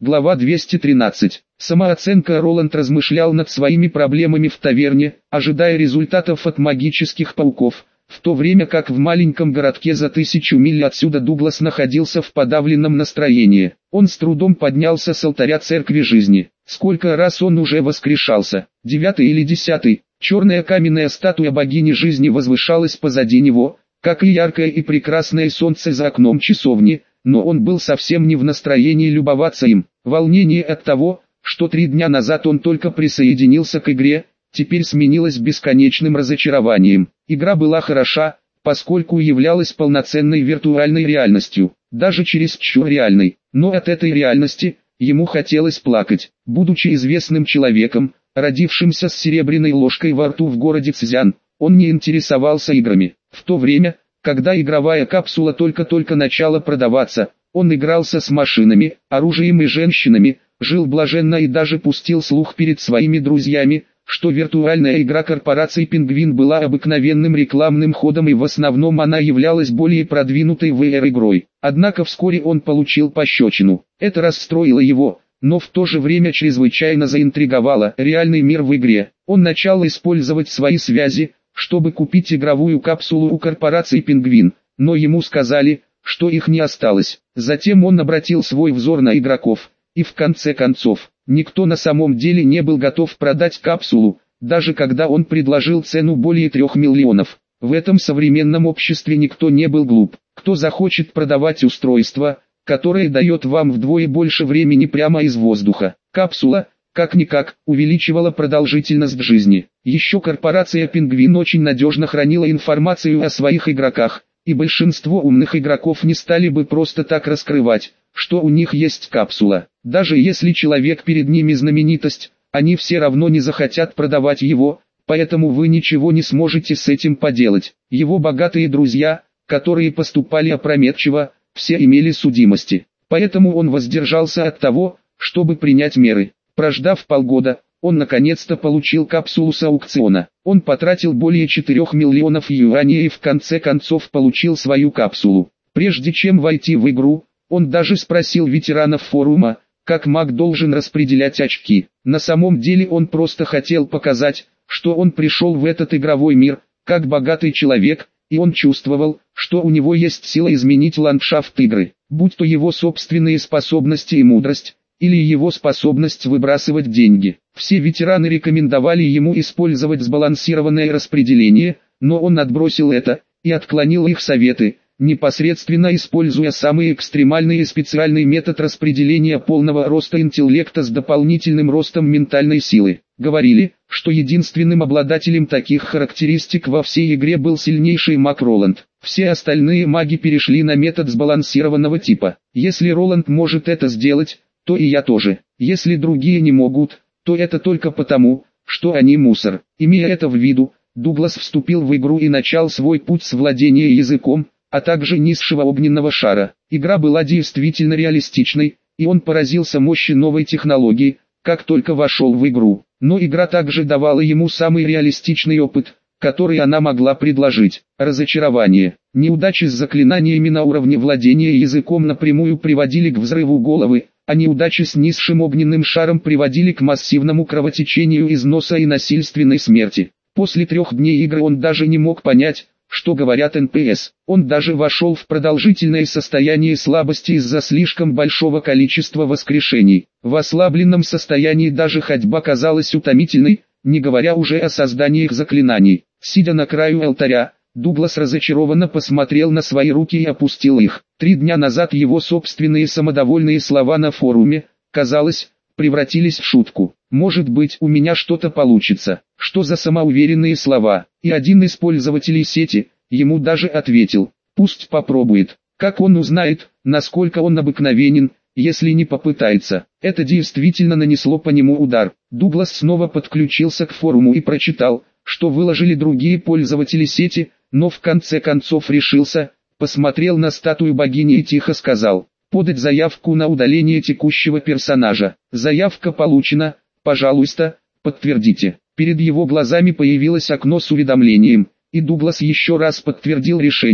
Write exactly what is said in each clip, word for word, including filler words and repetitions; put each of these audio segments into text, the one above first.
Глава двести тринадцать. Самооценка. Роланд размышлял над своими проблемами в таверне, ожидая результатов от магических пауков, в то время как в маленьком городке за тысячу миль отсюда Дуглас находился в подавленном настроении. Он с трудом поднялся с алтаря церкви жизни. Сколько раз он уже воскрешался? Девятый или десятый? Черная каменная статуя богини жизни возвышалась позади него, как и яркое и прекрасное солнце за окном часовни, но он был совсем не в настроении любоваться им. Волнение от того, что три дня назад он только присоединился к игре, теперь сменилось бесконечным разочарованием. Игра была хороша, поскольку являлась полноценной виртуальной реальностью, даже чересчур реальной, но от этой реальности ему хотелось плакать. Будучи известным человеком, родившимся с серебряной ложкой во рту в городе Цзян, он не интересовался играми. В то время, когда игровая капсула только-только начала продаваться, он игрался с машинами, оружием и женщинами, жил блаженно и даже пустил слух перед своими друзьями, что виртуальная игра корпорации «Пингвин» была обыкновенным рекламным ходом и в основном она являлась более продвинутой ви ар-игрой. Однако вскоре он получил пощечину. Это расстроило его, но в то же время чрезвычайно заинтриговало. Реальный мир в игре. Он начал использовать свои связи, чтобы купить игровую капсулу у корпорации «Пингвин», но ему сказали, что их не осталось. Затем он обратил свой взор на игроков, и в конце концов, никто на самом деле не был готов продать капсулу, даже когда он предложил цену более трех миллионов. В этом современном обществе никто не был глуп. Кто захочет продавать устройство, которое дает вам вдвое больше времени прямо из воздуха? Капсула, как-никак, увеличивала продолжительность жизни. Еще корпорация «Пингвин» очень надежно хранила информацию о своих игроках, и большинство умных игроков не стали бы просто так раскрывать, что у них есть капсула. Даже если человек перед ними знаменитость, они все равно не захотят продавать его, поэтому вы ничего не сможете с этим поделать. Его богатые друзья, которые поступали опрометчиво, все имели судимости. Поэтому он воздержался от того, чтобы принять меры. Прождав полгода, он наконец-то получил капсулу с аукциона. Он потратил более четырёх миллионов юаней и в конце концов получил свою капсулу. Прежде чем войти в игру, он даже спросил ветеранов форума, как маг должен распределять очки. На самом деле он просто хотел показать, что он пришел в этот игровой мир, как богатый человек, и он чувствовал, что у него есть сила изменить ландшафт игры, будь то его собственные способности и мудрость, или его способность выбрасывать деньги. Все ветераны рекомендовали ему использовать сбалансированное распределение, но он отбросил это, и отклонил их советы, непосредственно используя самый экстремальный и специальный метод распределения полного роста интеллекта с дополнительным ростом ментальной силы. Говорили, что единственным обладателем таких характеристик во всей игре был сильнейший маг Роланд. Все остальные маги перешли на метод сбалансированного типа. Если Роланд может это сделать, то и я тоже. Если другие не могут, то это только потому, что они мусор. Имея это в виду, Дуглас вступил в игру и начал свой путь с владения языком, а также низшего огненного шара. Игра была действительно реалистичной, и он поразился мощи новой технологии, как только вошел в игру. Но игра также давала ему самый реалистичный опыт, который она могла предложить. Разочарование. Неудачи с заклинаниями на уровне владения языком напрямую приводили к взрыву головы, а неудачи с низшим огненным шаром приводили к массивному кровотечению из носа и насильственной смерти. После трех дней игры он даже не мог понять, что говорят эн пи эс. Он даже вошел в продолжительное состояние слабости из-за слишком большого количества воскрешений. В ослабленном состоянии даже ходьба казалась утомительной, не говоря уже о создании заклинаний. Сидя на краю алтаря, Дуглас разочарованно посмотрел на свои руки и опустил их. Три дня назад его собственные самодовольные слова на форуме, казалось, превратились в шутку. «Может быть, у меня что-то получится». Что за самоуверенные слова? И один из пользователей сети, ему даже ответил: «Пусть попробует. Как он узнает, насколько он обыкновенен, если не попытается?» Это действительно нанесло по нему удар. Дуглас снова подключился к форуму и прочитал, что выложили другие пользователи сети, но в конце концов решился, посмотрел на статую богини и тихо сказал: «Подать заявку на удаление текущего персонажа. Заявка получена, пожалуйста, подтвердите». Перед его глазами появилось окно с уведомлением, и Дуглас еще раз подтвердил решение,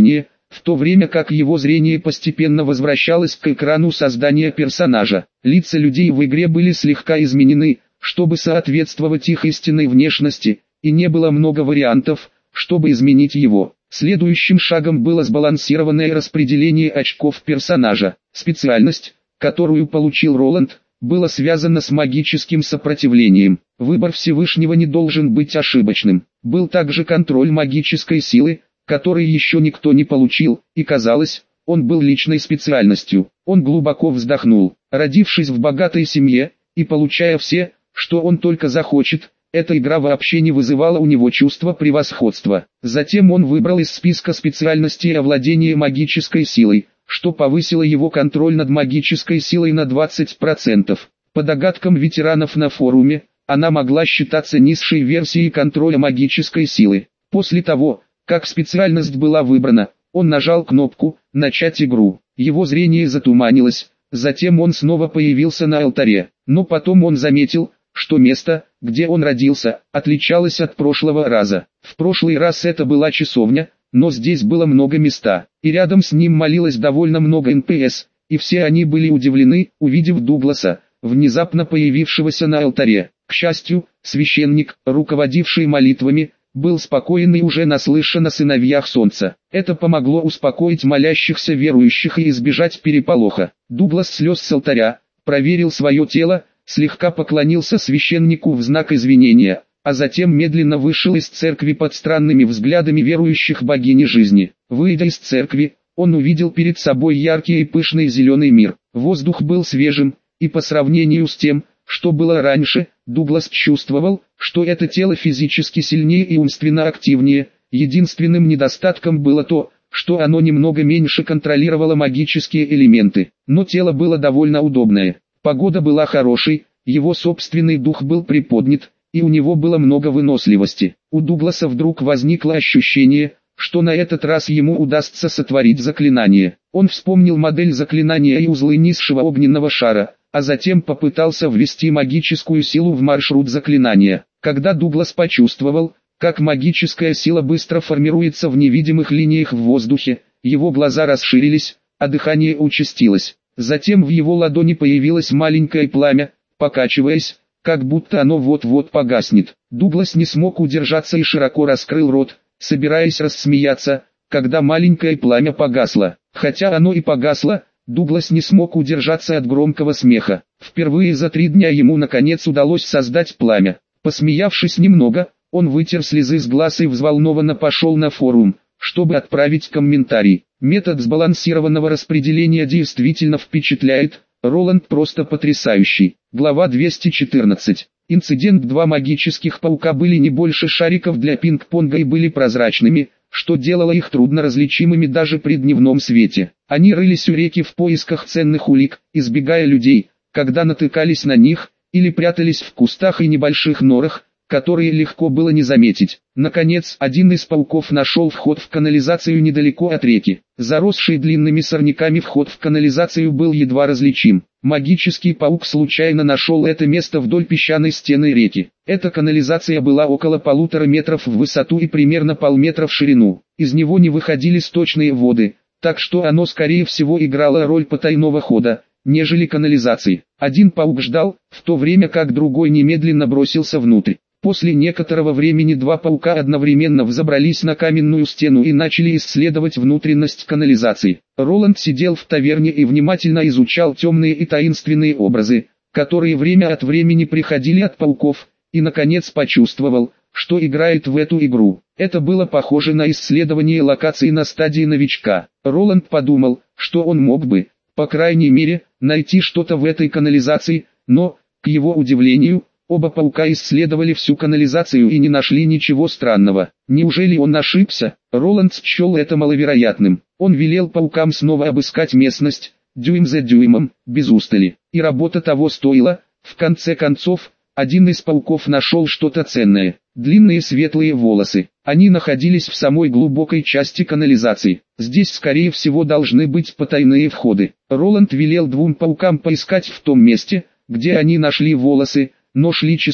в то время как его зрение постепенно возвращалось к экрану создания персонажа. Лица людей в игре были слегка изменены, чтобы соответствовать их истинной внешности, и не было много вариантов, чтобы изменить его. Следующим шагом было сбалансированное распределение очков персонажа. Специальность, которую получил Роланд, была связана с магическим сопротивлением. Выбор Всевышнего не должен быть ошибочным. Был также контроль магической силы, который еще никто не получил, и казалось, он был личной специальностью. Он глубоко вздохнул. Родившись в богатой семье, и получая все, что он только захочет, эта игра вообще не вызывала у него чувства превосходства. Затем он выбрал из списка специальностей овладение магической силой, что повысило его контроль над магической силой на двадцать процентов. По догадкам ветеранов на форуме, она могла считаться низшей версией контроля магической силы. После того, как специальность была выбрана, он нажал кнопку «Начать игру». Его зрение затуманилось, затем он снова появился на алтаре. Но потом он заметил, что место, где он родился, отличалось от прошлого раза. В прошлый раз это была часовня, но здесь было много места, и рядом с ним молилось довольно много эн пи эс, и все они были удивлены, увидев Дугласа, внезапно появившегося на алтаре. К счастью, священник, руководивший молитвами, был спокоен и уже наслышан о сыновьях солнца. Это помогло успокоить молящихся верующих и избежать переполоха. Дуглас слез с алтаря, проверил свое тело, слегка поклонился священнику в знак извинения, а затем медленно вышел из церкви под странными взглядами верующих богини жизни. Выйдя из церкви, он увидел перед собой яркий и пышный зеленый мир. Воздух был свежим, и по сравнению с тем, что было раньше, Дуглас чувствовал, что это тело физически сильнее и умственно активнее. Единственным недостатком было то, что оно немного меньше контролировало магические элементы, но тело было довольно удобное. Погода была хорошей, его собственный дух был приподнят, и у него было много выносливости. У Дугласа вдруг возникло ощущение, что на этот раз ему удастся сотворить заклинание. Он вспомнил модель заклинания и узлы низшего огненного шара, а затем попытался ввести магическую силу в маршрут заклинания. Когда Дуглас почувствовал, как магическая сила быстро формируется в невидимых линиях в воздухе, его глаза расширились, а дыхание участилось. Затем в его ладони появилось маленькое пламя, покачиваясь, как будто оно вот-вот погаснет. Дуглас не смог удержаться и широко раскрыл рот, собираясь рассмеяться, когда маленькое пламя погасло. Хотя оно и погасло, Дуглас не смог удержаться от громкого смеха. Впервые за три дня ему наконец удалось создать пламя. Посмеявшись немного, он вытер слезы с глаз и взволнованно пошел на форум, чтобы отправить комментарий. Метод сбалансированного распределения действительно впечатляет, Роланд просто потрясающий. Глава двести четырнадцать. Инцидент. Два магических паука были не больше шариков для пинг-понга и были прозрачными, что делало их трудно различимыми даже при дневном свете. Они рылись у реки в поисках ценных улик, избегая людей, когда натыкались на них, или прятались в кустах и небольших норах, которые легко было не заметить. Наконец, один из пауков нашел вход в канализацию недалеко от реки. Заросший длинными сорняками вход в канализацию был едва различим. Магический паук случайно нашел это место вдоль песчаной стены реки. Эта канализация была около полутора метров в высоту и примерно полметра в ширину. Из него не выходили сточные воды, так что оно скорее всего играло роль потайного хода, нежели канализации. Один паук ждал, в то время как другой немедленно бросился внутрь. После некоторого времени два паука одновременно взобрались на каменную стену и начали исследовать внутренность канализации. Роланд сидел в таверне и внимательно изучал темные и таинственные образы, которые время от времени приходили от пауков, и наконец почувствовал, что играет в эту игру. Это было похоже на исследование локаций на стадии новичка. Роланд подумал, что он мог бы, по крайней мере, найти что-то в этой канализации, но, к его удивлению, оба паука исследовали всю канализацию и не нашли ничего странного. Неужели он ошибся? Роланд счел это маловероятным. Он велел паукам снова обыскать местность, дюйм за дюймом, без устали. И работа того стоила. В конце концов, один из пауков нашел что-то ценное. Длинные светлые волосы. Они находились в самой глубокой части канализации. Здесь скорее всего должны быть потайные входы. Роланд велел двум паукам поискать в том месте, где они нашли волосы, но шли часы,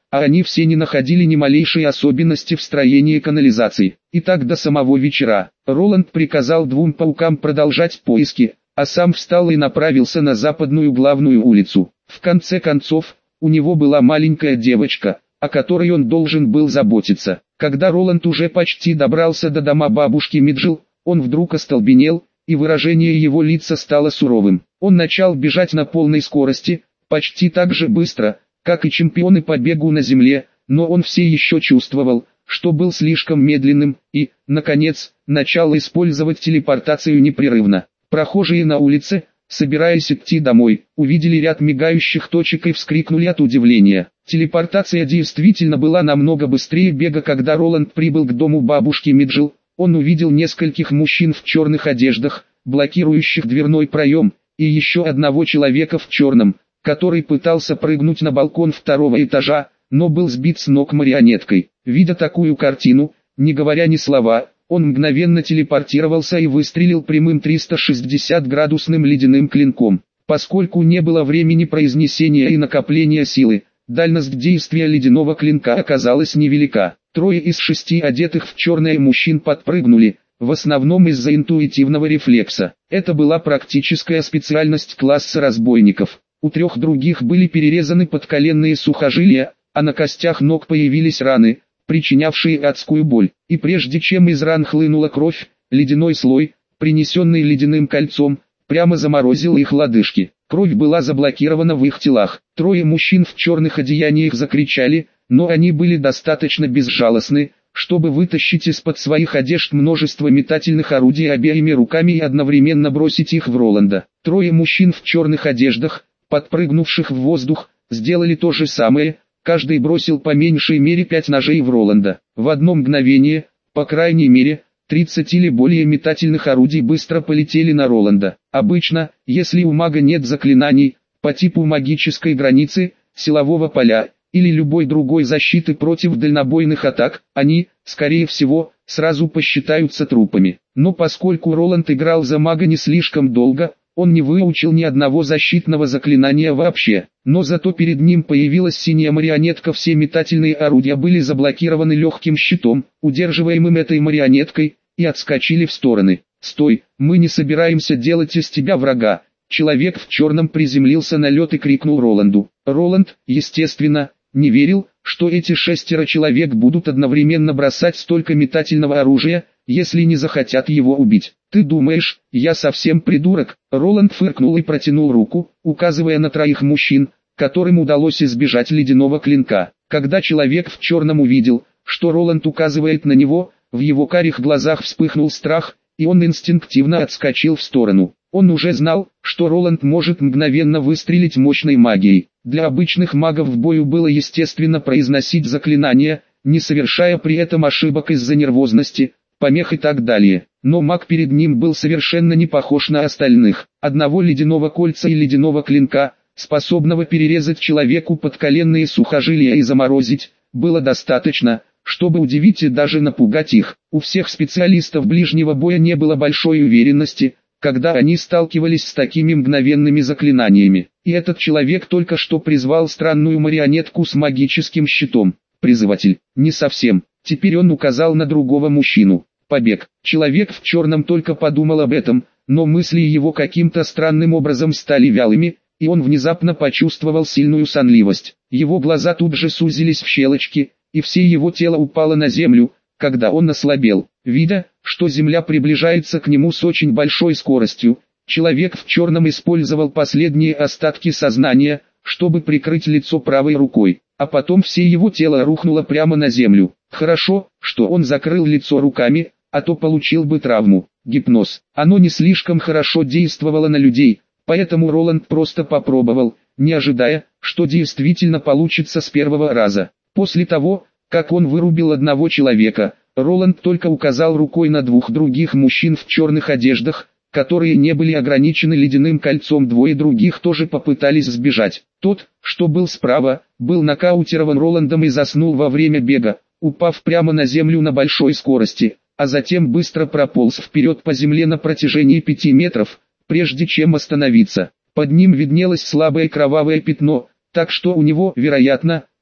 а они все не находили ни малейшей особенности в строении канализации. И так до самого вечера. Роланд приказал двум паукам продолжать поиски, а сам встал и направился на западную главную улицу. В конце концов, у него была маленькая девочка, о которой он должен был заботиться. Когда Роланд уже почти добрался до дома бабушки Миджил, он вдруг остолбенел, и выражение его лица стало суровым. Он начал бежать на полной скорости, почти так же быстро, как и чемпионы по бегу на земле, но он все еще чувствовал, что был слишком медленным, и, наконец, начал использовать телепортацию непрерывно. Прохожие на улице, собираясь идти домой, увидели ряд мигающих точек и вскрикнули от удивления. Телепортация действительно была намного быстрее бега. Когда Роланд прибыл к дому бабушки Миджил, он увидел нескольких мужчин в черных одеждах, блокирующих дверной проем, и еще одного человека в черном, который пытался прыгнуть на балкон второго этажа, но был сбит с ног марионеткой. Видя такую картину, не говоря ни слова, он мгновенно телепортировался и выстрелил прямым триста шестьдесят градусным ледяным клинком. Поскольку не было времени произнесения и накопления силы, дальность действия ледяного клинка оказалась невелика. Трое из шести одетых в черное мужчин подпрыгнули, в основном из-за интуитивного рефлекса. Это была практическая специальность класса разбойников. У трех других были перерезаны подколенные сухожилия, а на костях ног появились раны, причинявшие адскую боль. И прежде чем из ран хлынула кровь, ледяной слой, принесенный ледяным кольцом, прямо заморозил их лодыжки. Кровь была заблокирована в их телах. Трое мужчин в черных одеяниях закричали, но они были достаточно безжалостны, чтобы вытащить из-под своих одежд множество метательных орудий обеими руками и одновременно бросить их в Роланда. Трое мужчин в черных одеждах, подпрыгнувших в воздух, сделали то же самое. Каждый бросил по меньшей мере пять ножей в Роланда. В одно мгновение, по крайней мере, тридцать или более метательных орудий быстро полетели на Роланда. Обычно, если у мага нет заклинаний, по типу магической границы, силового поля, или любой другой защиты против дальнобойных атак, они, скорее всего, сразу посчитаются трупами. Но поскольку Роланд играл за мага не слишком долго, он не выучил ни одного защитного заклинания вообще. Но зато перед ним появилась синяя марионетка. Все метательные орудия были заблокированы легким щитом, удерживаемым этой марионеткой, и отскочили в стороны. «Стой, мы не собираемся делать из тебя врага!» Человек в черном приземлился на лед и крикнул Роланду. Роланд, естественно, не верил, что эти шестеро человек будут одновременно бросать столько метательного оружия, если не захотят его убить. «Ты думаешь, я совсем придурок?» Роланд фыркнул и протянул руку, указывая на троих мужчин, которым удалось избежать ледяного клинка. Когда человек в черном увидел, что Роланд указывает на него, в его карих глазах вспыхнул страх, и он инстинктивно отскочил в сторону. Он уже знал, что Роланд может мгновенно выстрелить мощной магией. Для обычных магов в бою было естественно произносить заклинания, не совершая при этом ошибок из-за нервозности, помех и так далее. Но маг перед ним был совершенно не похож на остальных. Одного ледяного кольца и ледяного клинка, способного перерезать человеку подколенные сухожилия и заморозить, было достаточно, чтобы удивить и даже напугать их. У всех специалистов ближнего боя не было большой уверенности, когда они сталкивались с такими мгновенными заклинаниями. И этот человек только что призвал странную марионетку с магическим щитом. Призыватель. Не совсем. Теперь он указал на другого мужчину. Побег. Человек в черном только подумал об этом, но мысли его каким-то странным образом стали вялыми, и он внезапно почувствовал сильную сонливость. Его глаза тут же сузились в щелочки, и все его тело упало на землю, когда он ослабел. Видя, что земля приближается к нему с очень большой скоростью, человек в черном использовал последние остатки сознания, чтобы прикрыть лицо правой рукой, а потом все его тело рухнуло прямо на землю. Хорошо, что он закрыл лицо руками, а то получил бы травму. Гипноз. Оно не слишком хорошо действовало на людей, поэтому Роланд просто попробовал, не ожидая, что действительно получится с первого раза. После того, как он вырубил одного человека, Роланд только указал рукой на двух других мужчин в черных одеждах, которые не были ограничены ледяным кольцом. Двое других тоже попытались сбежать. Тот, что был справа, был нокаутирован Роландом и заснул во время бега, упав прямо на землю на большой скорости, а затем быстро прополз вперед по земле на протяжении пяти метров, прежде чем остановиться. Под ним виднелось слабое кровавое пятно, так что у него, вероятно,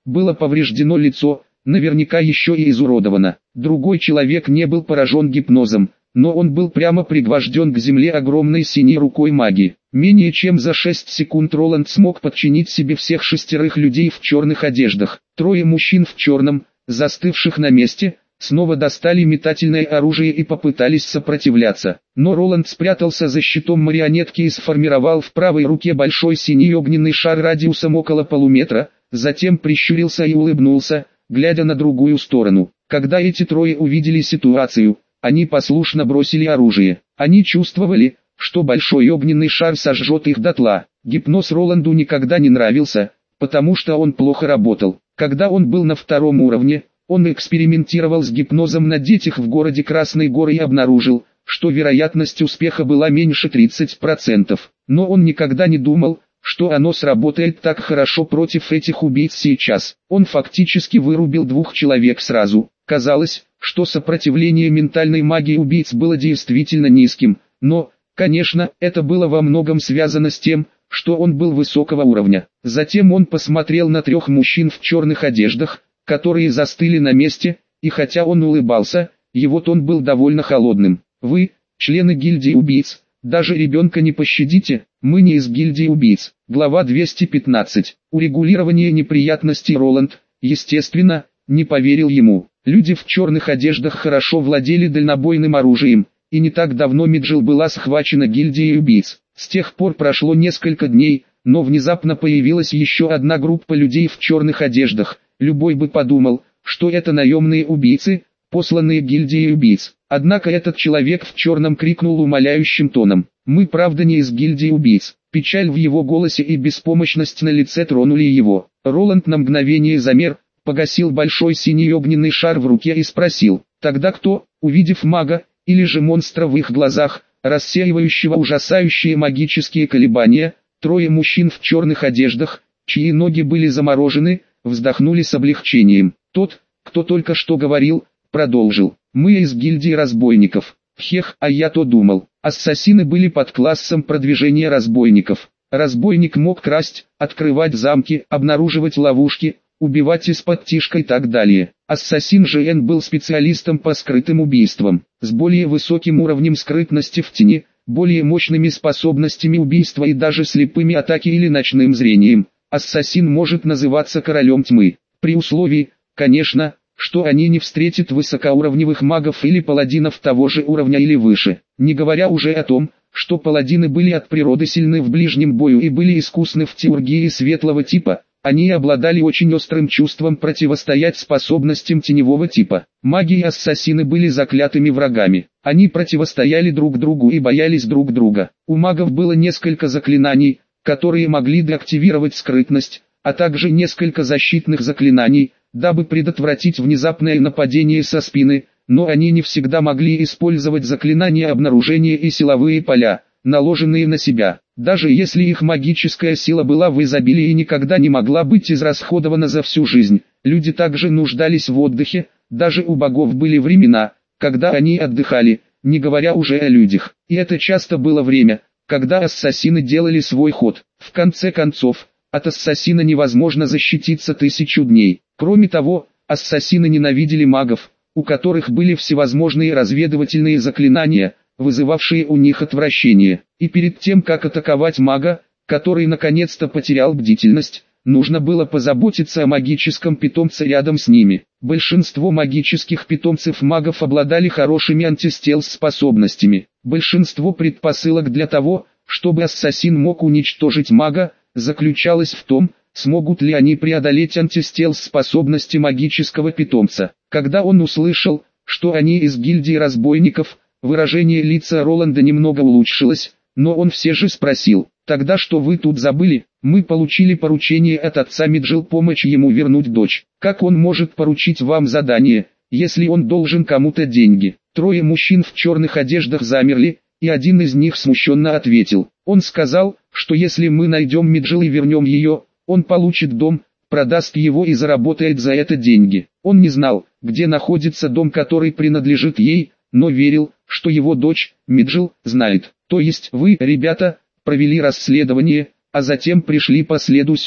было повреждено лицо, наверняка еще и изуродовано. Другой человек не был поражен гипнозом, но он был прямо пригвожден к земле огромной синей рукой маги. Менее чем за шесть секунд Роланд смог подчинить себе всех шестерых людей в черных одеждах. Трое мужчин в черном, застывших на месте, снова достали метательное оружие и попытались сопротивляться. Но Роланд спрятался за щитом марионетки и сформировал в правой руке большой синий огненный шар радиусом около полуметра, затем прищурился и улыбнулся, глядя на другую сторону. Когда эти трое увидели ситуацию, они послушно бросили оружие. Они чувствовали, что большой огненный шар сожжет их дотла. Гипноз Роланду никогда не нравился, потому что он плохо работал. Когда он был на втором уровне, он экспериментировал с гипнозом на детях в городе Красной Горы и обнаружил, что вероятность успеха была меньше тридцати процентов. Но он никогда не думал, что оно сработает так хорошо против этих убийц сейчас. Он фактически вырубил двух человек сразу. Казалось, что сопротивление ментальной магии убийц было действительно низким, но, конечно, это было во многом связано с тем, что он был высокого уровня. Затем он посмотрел на трех мужчин в черных одеждах, которые застыли на месте, и хотя он улыбался, его тон был довольно холодным. «Вы, члены гильдии убийц, даже ребенка не пощадите, мы не из гильдии убийц». Глава двести пятнадцать. Урегулирование неприятностей. Роланд, естественно, не поверил ему. Люди в черных одеждах хорошо владели дальнобойным оружием, и не так давно Миджил была схвачена гильдией убийц. С тех пор прошло несколько дней, но внезапно появилась еще одна группа людей в черных одеждах. Любой бы подумал, что это наемные убийцы, посланные гильдией убийц. Однако этот человек в черном крикнул умоляющим тоном: «Мы правда не из гильдии убийц». Печаль в его голосе и беспомощность на лице тронули его. Роланд на мгновение замер, погасил большой синий огненный шар в руке и спросил: «Тогда кто?» Увидев мага, или же монстра в их глазах, рассеивающего ужасающие магические колебания, трое мужчин в черных одеждах, чьи ноги были заморожены, вздохнули с облегчением. Тот, кто только что говорил, продолжил: «Мы из гильдии разбойников». Хех, а я то думал. Ассасины были под классом продвижения разбойников. Разбойник мог красть, открывать замки, обнаруживать ловушки, убивать из-под тишка и так далее. Ассасин же Н был специалистом по скрытым убийствам, с более высоким уровнем скрытности в тени, более мощными способностями убийства и даже слепыми атаки или ночным зрением. Ассасин может называться королем тьмы, при условии, конечно, что они не встретят высокоуровневых магов или паладинов того же уровня или выше, не говоря уже о том, что паладины были от природы сильны в ближнем бою и были искусны в теургии светлого типа. Они обладали очень острым чувством противостоять способностям теневого типа. Маги и ассасины были заклятыми врагами. Они противостояли друг другу и боялись друг друга. У магов было несколько заклинаний, которые могли деактивировать скрытность, а также несколько защитных заклинаний, дабы предотвратить внезапное нападение со спины, но они не всегда могли использовать заклинания обнаружения и силовые поля, наложенные на себя. Даже если их магическая сила была в изобилии и никогда не могла быть израсходована за всю жизнь, люди также нуждались в отдыхе, даже у богов были времена, когда они отдыхали, не говоря уже о людях. И это часто было время, когда ассасины делали свой ход. В конце концов, от ассасина невозможно защититься тысячу дней. Кроме того, ассасины ненавидели магов, у которых были всевозможные разведывательные заклинания, вызывавшие у них отвращение. И перед тем как атаковать мага, который наконец-то потерял бдительность, нужно было позаботиться о магическом питомце рядом с ними. Большинство магических питомцев магов обладали хорошими антистелс-способностями. Большинство предпосылок для того, чтобы ассасин мог уничтожить мага, заключалось в том, смогут ли они преодолеть антистелс-способности магического питомца. Когда он услышал, что они из гильдии разбойников, выражение лица Роланда немного улучшилось, но он все же спросил: «Тогда что вы тут забыли? Мы получили поручение от отца Миджил помочь ему вернуть дочь. Как он может поручить вам задание, если он должен кому-то деньги?» Трое мужчин в черных одеждах замерли, и один из них смущенно ответил. Он сказал, что если мы найдем Миджил и вернем ее, он получит дом, продаст его и заработает за это деньги. Он не знал, где находится дом, который принадлежит ей, но верил, что его дочь, Миджил, знает. То есть вы, ребята, провели расследование, а затем пришли по следу сюда.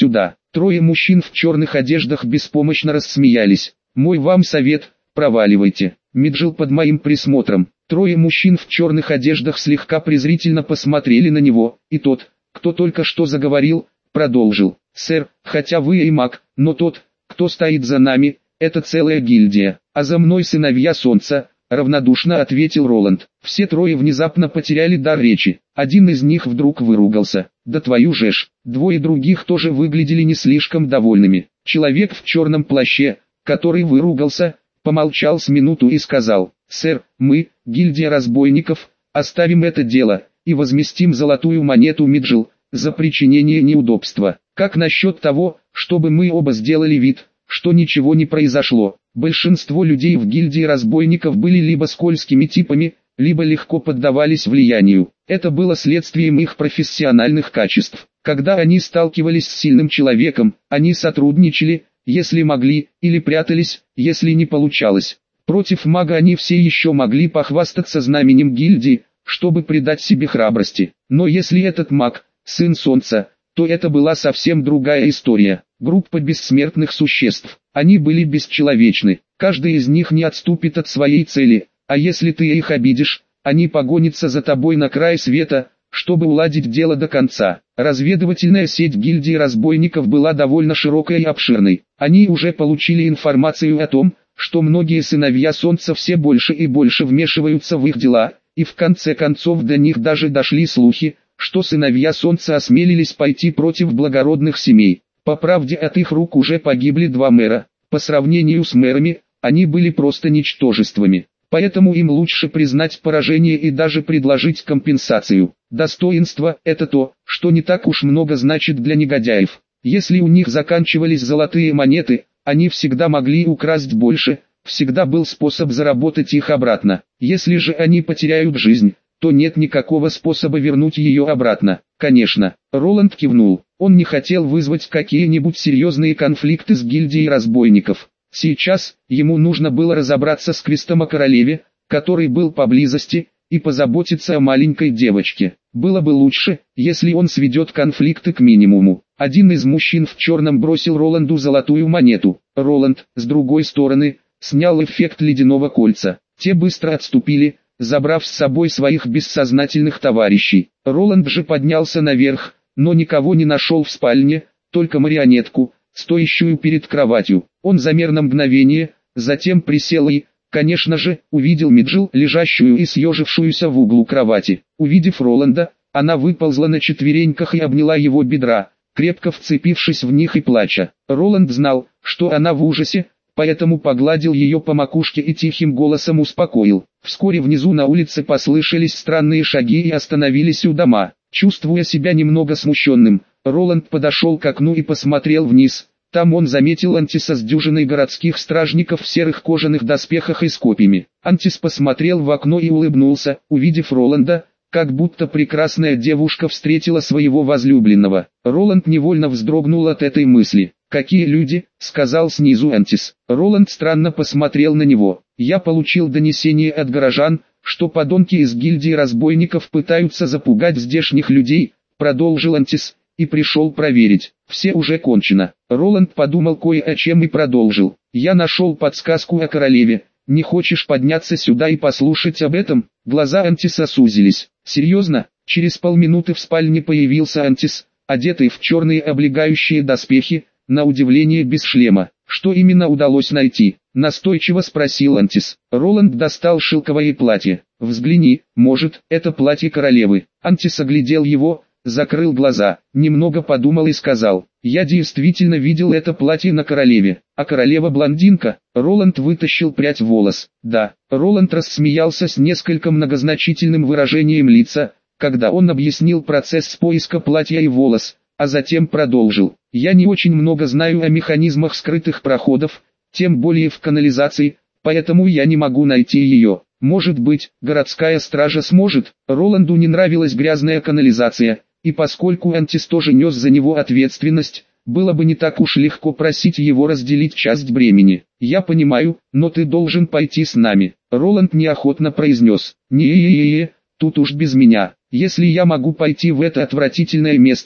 Трое мужчин в черных одеждах беспомощно рассмеялись. «Мой вам совет, проваливайте. Миджил под моим присмотром». Трое мужчин в черных одеждах слегка презрительно посмотрели на него, и тот, кто только что заговорил, продолжил. «Сэр, хотя вы и маг, но тот, кто стоит за нами, это целая гильдия, а за мной сыновья солнца», — равнодушно ответил Роланд. Все трое внезапно потеряли дар речи. Один из них вдруг выругался. «Да твою же ж!» Двое других тоже выглядели не слишком довольными. Человек в черном плаще, который выругался, помолчал с минуту и сказал: «Сэр, мы, гильдия разбойников, оставим это дело и возместим золотую монету Миджил за причинение неудобства. Как насчет того, чтобы мы оба сделали вид, что ничего не произошло?» Большинство людей в гильдии разбойников были либо скользкими типами, либо легко поддавались влиянию. Это было следствием их профессиональных качеств. Когда они сталкивались с сильным человеком, они сотрудничали, если могли, или прятались, если не получалось. Против мага они все еще могли похвастаться знаменем гильдии, чтобы придать себе храбрости. Но если этот маг – сын солнца, то это была совсем другая история. Группа бессмертных существ. Они были бесчеловечны. Каждый из них не отступит от своей цели, а если ты их обидишь, они погонятся за тобой на край света, чтобы уладить дело до конца. Разведывательная сеть гильдии разбойников была довольно широкой и обширной. Они уже получили информацию о том, что многие сыновья солнца все больше и больше вмешиваются в их дела, и в конце концов до них даже дошли слухи, что сыновья солнца осмелились пойти против благородных семей. По правде, от их рук уже погибли два мэра. По сравнению с мэрами, они были просто ничтожествами. Поэтому им лучше признать поражение и даже предложить компенсацию. Достоинство – это то, что не так уж много значит для негодяев. Если у них заканчивались золотые монеты, они всегда могли украсть больше, всегда был способ заработать их обратно. Если же они потеряют жизнь, то нет никакого способа вернуть ее обратно. Конечно, Роланд кивнул. Он не хотел вызвать какие-нибудь серьезные конфликты с гильдией разбойников. Сейчас ему нужно было разобраться с квестом о королеве, который был поблизости, и позаботиться о маленькой девочке. Было бы лучше, если он сведет конфликты к минимуму. Один из мужчин в черном бросил Роланду золотую монету. Роланд, с другой стороны, снял эффект ледяного кольца. Те быстро отступили, забрав с собой своих бессознательных товарищей. Роланд же поднялся наверх, но никого не нашел в спальне, только марионетку, стоящую перед кроватью. Он замер на мгновение, затем присел и, конечно же, увидел Миджил, лежащую и съежившуюся в углу кровати. Увидев Роланда, она выползла на четвереньках и обняла его бедра, крепко вцепившись в них и плача. Роланд знал, что она в ужасе, поэтому погладил ее по макушке и тихим голосом успокоил. Вскоре внизу на улице послышались странные шаги и остановились у дома. Чувствуя себя немного смущенным, Роланд подошел к окну и посмотрел вниз. Там он заметил Антиса с дюжиной городских стражников в серых кожаных доспехах и с копьями. Антис посмотрел в окно и улыбнулся, увидев Роланда, как будто прекрасная девушка встретила своего возлюбленного. Роланд невольно вздрогнул от этой мысли. «Какие люди?» — сказал снизу Антис. Роланд странно посмотрел на него. «Я получил донесение от горожан, что подонки из гильдии разбойников пытаются запугать здешних людей», — продолжил Антис, — «и пришел проверить. Все уже кончено». Роланд подумал кое о чем и продолжил. «Я нашел подсказку о королеве. Не хочешь подняться сюда и послушать об этом?» Глаза Антиса сузились. «Серьезно?» Через полминуты в спальне появился Антис, одетый в черные облегающие доспехи, на удивление без шлема. «Что именно удалось найти?» — настойчиво спросил Антис. Роланд достал шелковое платье. «Взгляни, может, это платье королевы». Антис оглядел его, закрыл глаза, немного подумал и сказал: «Я действительно видел это платье на королеве. А королева блондинка?» Роланд вытащил прядь волос. «Да». Роланд рассмеялся с несколько многозначительным выражением лица, когда он объяснил процесс поиска платья и волос, а затем продолжил: «Я не очень много знаю о механизмах скрытых проходов, тем более в канализации, поэтому я не могу найти ее. Может быть, городская стража сможет?» Роланду не нравилась грязная канализация, и поскольку Антис тоже нес за него ответственность, было бы не так уж легко просить его разделить часть бремени. «Я понимаю, но ты должен пойти с нами», — Роланд неохотно произнес. «Не-е-е-е, тут уж без меня. Если я могу пойти в это отвратительное место,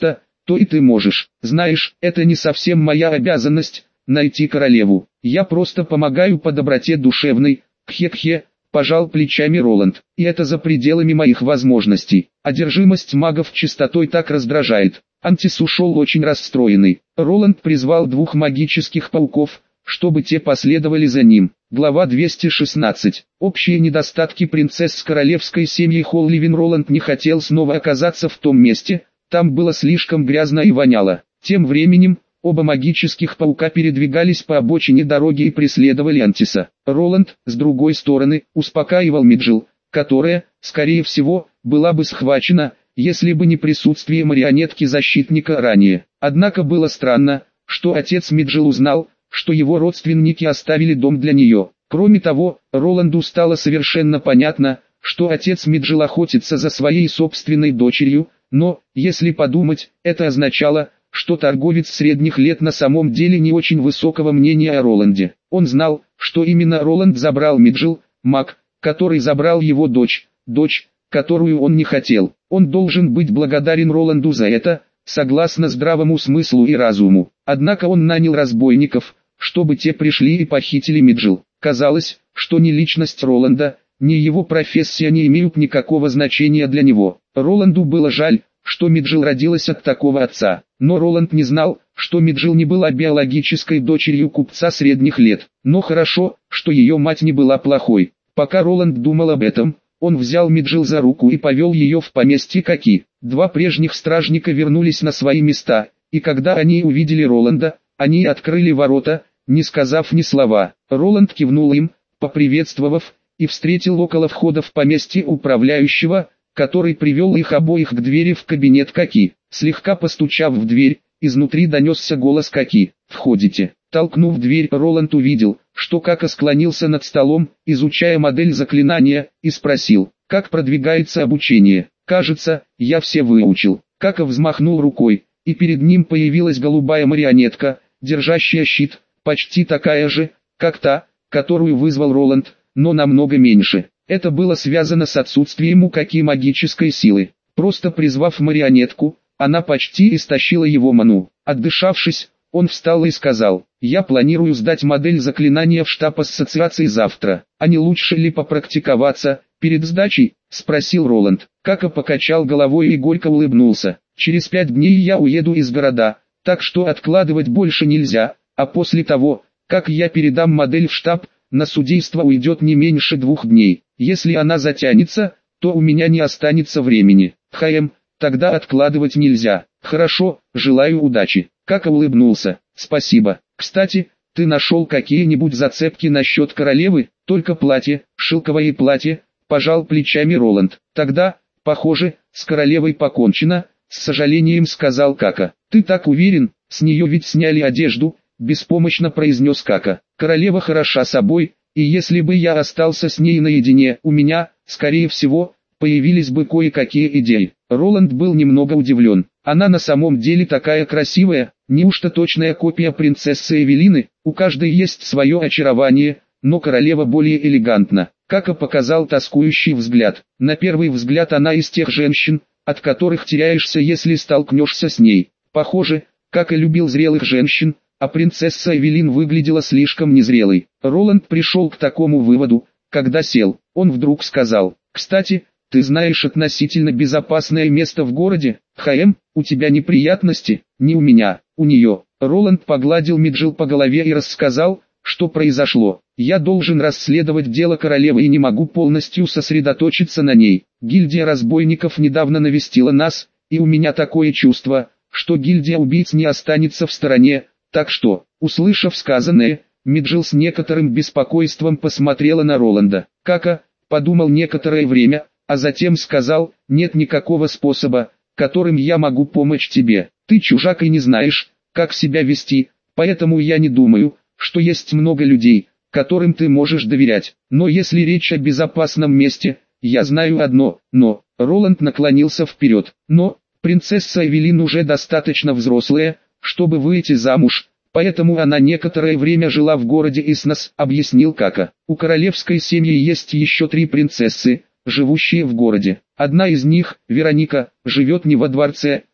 то и ты можешь. Знаешь, это не совсем моя обязанность, найти королеву. Я просто помогаю по доброте душевной. Кхе-кхе, пожал плечами Роланд. И это за пределами моих возможностей. Одержимость магов чистотой так раздражает. Антис ушел очень расстроенный. Роланд призвал двух магических пауков, чтобы те последовали за ним. Глава двести шестнадцать. Общие недостатки принцесс с королевской семьей Холливин. Роланд не хотел снова оказаться в том месте, там было слишком грязно и воняло. Тем временем, оба магических паука передвигались по обочине дороги и преследовали Антиса. Роланд, с другой стороны, успокаивал Миджил, которая, скорее всего, была бы схвачена, если бы не присутствие марионетки-защитника ранее. Однако было странно, что отец Миджил узнал, что его родственники оставили дом для нее. Кроме того, Роланду стало совершенно понятно, что отец Миджил охотится за своей собственной дочерью, но, если подумать, это означало, что торговец средних лет на самом деле не очень высокого мнения о Роланде. Он знал, что именно Роланд забрал Миджил, маг, который забрал его дочь, дочь, которую он не хотел. Он должен быть благодарен Роланду за это, согласно здравому смыслу и разуму. Однако он нанял разбойников, чтобы те пришли и похитили Миджил. Казалось, что ни личность Роланда, ни его профессия не имеют никакого значения для него. Роланду было жаль, что Миджил родилась от такого отца. Но Роланд не знал, что Миджил не была биологической дочерью купца средних лет. Но хорошо, что ее мать не была плохой. Пока Роланд думал об этом, он взял Миджил за руку и повел ее в поместье Каки. Два прежних стражника вернулись на свои места, и когда они увидели Роланда, они открыли ворота, не сказав ни слова. Роланд кивнул им, поприветствовав, и встретил около входа в поместье управляющего, который привел их обоих к двери в кабинет Каки. Слегка постучав в дверь, изнутри донесся голос Каки. «Входите». Толкнув дверь, Роланд увидел, что Кака склонился над столом, изучая модель заклинания, и спросил, как продвигается обучение. «Кажется, я все выучил». Кака взмахнул рукой, и перед ним появилась голубая марионетка, держащая щит, почти такая же, как та, которую вызвал Роланд, но намного меньше. Это было связано с отсутствием у Каки магической силы. Просто призвав марионетку, она почти истощила его ману. Отдышавшись, он встал и сказал, «Я планирую сдать модель заклинания в штаб ассоциации завтра. А не лучше ли попрактиковаться перед сдачей?» – спросил Роланд. Кака покачал головой и горько улыбнулся. «Через пять дней я уеду из города, так что откладывать больше нельзя, а после того, как я передам модель в штаб, на судейство уйдет не меньше двух дней. Если она затянется, то у меня не останется времени. Хм, тогда откладывать нельзя. Хорошо, желаю удачи». Кака улыбнулся. «Спасибо. Кстати, ты нашел какие-нибудь зацепки насчет королевы?» «Только платье, шелковое платье», – пожал плечами Роланд. «Тогда, похоже, с королевой покончено», – с сожалением сказал Кака. «Ты так уверен, с нее ведь сняли одежду», – беспомощно произнес Кака. «Королева хороша собой, и если бы я остался с ней наедине, у меня, скорее всего, появились бы кое-какие идеи». Роланд был немного удивлен. Она на самом деле такая красивая, неужто точная копия принцессы Эвелины? У каждой есть свое очарование, но королева более элегантна. Кака показал тоскующий взгляд. На первый взгляд она из тех женщин, от которых теряешься, если столкнешься с ней. Похоже, Кака любил зрелых женщин, а принцесса Эвелин выглядела слишком незрелой. Роланд пришел к такому выводу, когда сел. Он вдруг сказал, «Кстати, ты знаешь относительно безопасное место в городе? Хм, у тебя неприятности?» «Не у меня, у нее». Роланд погладил Миджил по голове и рассказал, что произошло. «Я должен расследовать дело королевы и не могу полностью сосредоточиться на ней. Гильдия разбойников недавно навестила нас, и у меня такое чувство, что гильдия убийц не останется в стороне, так что, услышав сказанное, Миджил с некоторым беспокойством посмотрела на Роланда. Кака подумал некоторое время, а затем сказал, «Нет никакого способа, которым я могу помочь тебе. Ты чужак и не знаешь, как себя вести, поэтому я не думаю, что есть много людей, которым ты можешь доверять. Но если речь о безопасном месте, я знаю одно, но...» Роланд наклонился вперед. «Но, принцесса Эвелин уже достаточно взрослая, чтобы выйти замуж, поэтому она некоторое время жила в городе Иснос», — объяснил Кака. «У королевской семьи есть еще три принцессы, живущие в городе. Одна из них, Вероника, живет не во дворце,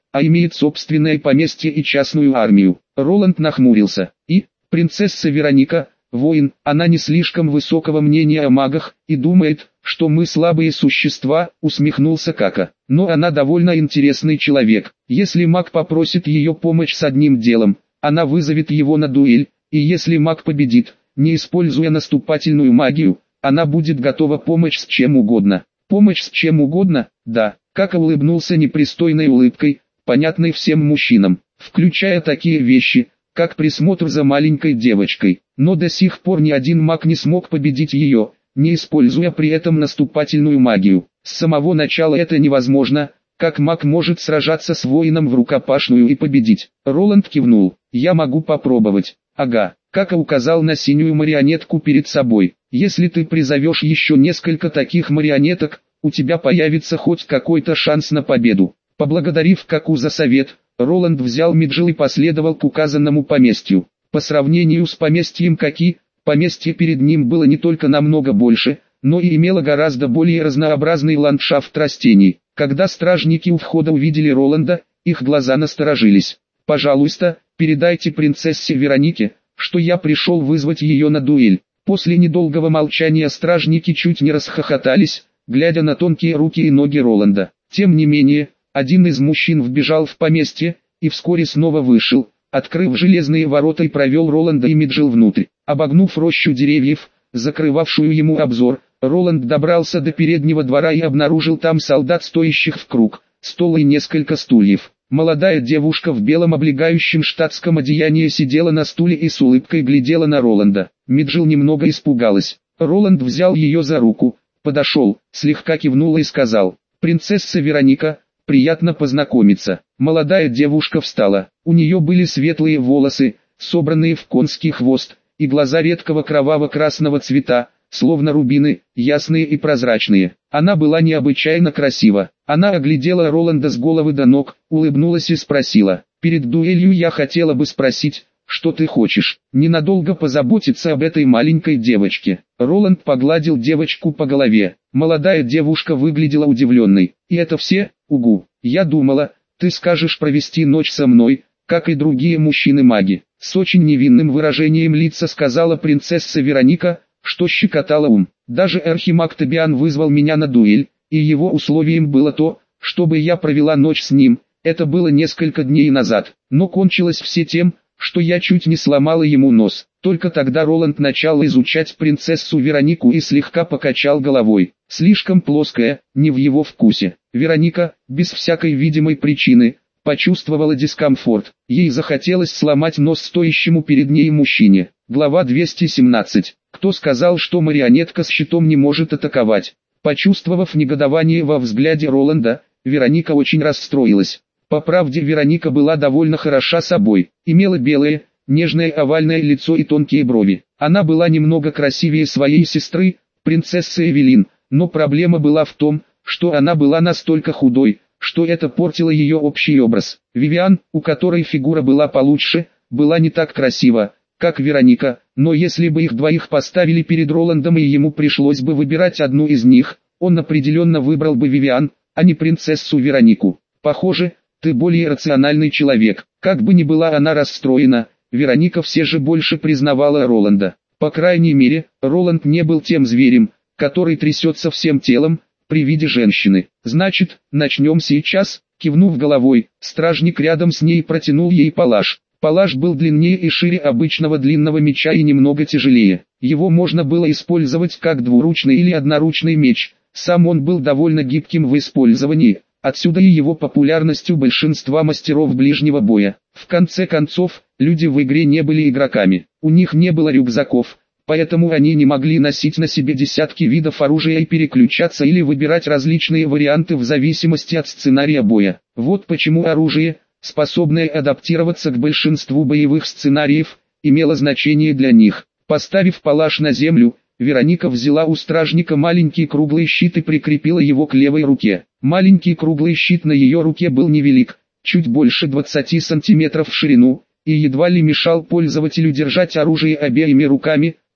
а имеет собственное поместье и частную армию. Роланд нахмурился. И, принцесса Вероника, воин, она не слишком высокого мнения о магах, и думает, что мы слабые существа, усмехнулся Кака. Но она довольно интересный человек. Если маг попросит ее помощь с одним делом, она вызовет его на дуэль, и если маг победит, не используя наступательную магию, она будет готова помочь с чем угодно. Помощь с чем угодно? Да. Кака улыбнулся непристойной улыбкой, понятной всем мужчинам, включая такие вещи, как присмотр за маленькой девочкой. Но до сих пор ни один маг не смог победить ее, не используя при этом наступательную магию. С самого начала это невозможно. Как маг может сражаться с воином в рукопашную и победить? Роланд кивнул. Я могу попробовать. Ага. Кака указал на синюю марионетку перед собой. Если ты призовешь еще несколько таких марионеток, у тебя появится хоть какой-то шанс на победу. Поблагодарив Каку за совет, Роланд взял Миджил и последовал к указанному поместью. По сравнению с поместьем Каки, поместье перед ним было не только намного больше, но и имело гораздо более разнообразный ландшафт растений. Когда стражники у входа увидели Роланда, их глаза насторожились. «Пожалуйста, передайте принцессе Веронике, что я пришел вызвать ее на дуэль». После недолгого молчания стражники чуть не расхохотались, глядя на тонкие руки и ноги Роланда. Тем не менее, один из мужчин вбежал в поместье, и вскоре снова вышел, открыв железные ворота и провел Роланда и Миджил внутрь. Обогнув рощу деревьев, закрывавшую ему обзор, Роланд добрался до переднего двора и обнаружил там солдат, стоящих в круг, стол и несколько стульев. Молодая девушка в белом облегающем штатском одеянии сидела на стуле и с улыбкой глядела на Роланда. Миджил немного испугалась. Роланд взял ее за руку, подошел, слегка кивнул и сказал: «Принцесса Вероника, приятно познакомиться». Молодая девушка встала. У нее были светлые волосы, собранные в конский хвост, и глаза редкого кроваво-красного цвета, словно рубины, ясные и прозрачные. Она была необычайно красива. Она оглядела Роланда с головы до ног, улыбнулась и спросила: «Перед дуэлью я хотела бы спросить, что ты хочешь? Ненадолго позаботиться об этой маленькой девочке». Роланд погладил девочку по голове. Молодая девушка выглядела удивленной. «И это все? Угу. Я думала, ты скажешь провести ночь со мной, как и другие мужчины-маги». С очень невинным выражением лица сказала принцесса Вероника, что щекотало ум. Даже архимаг Тобиан вызвал меня на дуэль, и его условием было то, чтобы я провела ночь с ним. Это было несколько дней назад, но кончилось все тем, что я чуть не сломала ему нос. Только тогда Роланд начал изучать принцессу Веронику и слегка покачал головой. Слишком плоская, не в его вкусе. Вероника, без всякой видимой причины, почувствовала дискомфорт. Ей захотелось сломать нос стоящему перед ней мужчине. Глава двести семнадцать. Кто сказал, что марионетка с щитом не может атаковать? Почувствовав негодование во взгляде Роланда, Вероника очень расстроилась. По правде, Вероника была довольно хороша собой, имела белое, нежное овальное лицо и тонкие брови. Она была немного красивее своей сестры, принцессы Эвелин, но проблема была в том, что она была настолько худой, что это портило ее общий образ. Вивиан, у которой фигура была получше, была не так красива, как Вероника, но если бы их двоих поставили перед Роландом и ему пришлось бы выбирать одну из них, он определенно выбрал бы Вивиан, а не принцессу Веронику. Похоже, ты более рациональный человек. Как бы ни была она расстроена, Вероника все же больше признавала Роланда. По крайней мере, Роланд не был тем зверем, который трясется всем телом при виде женщины. «Значит, начнем сейчас», кивнув головой, стражник рядом с ней протянул ей палаш. Палаш был длиннее и шире обычного длинного меча и немного тяжелее. Его можно было использовать как двуручный или одноручный меч. Сам он был довольно гибким в использовании, отсюда и его популярность у большинства мастеров ближнего боя. В конце концов, люди в игре не были игроками. У них не было рюкзаков, поэтому они не могли носить на себе десятки видов оружия и переключаться или выбирать различные варианты в зависимости от сценария боя. Вот почему оружие, способное адаптироваться к большинству боевых сценариев, имело значение для них. Поставив палаш на землю, Вероника взяла у стражника маленький круглый щит и прикрепила его к левой руке. Маленький круглый щит на ее руке был невелик, чуть больше двадцати сантиметров в ширину, и едва ли мешал пользователю держать оружие обеими руками,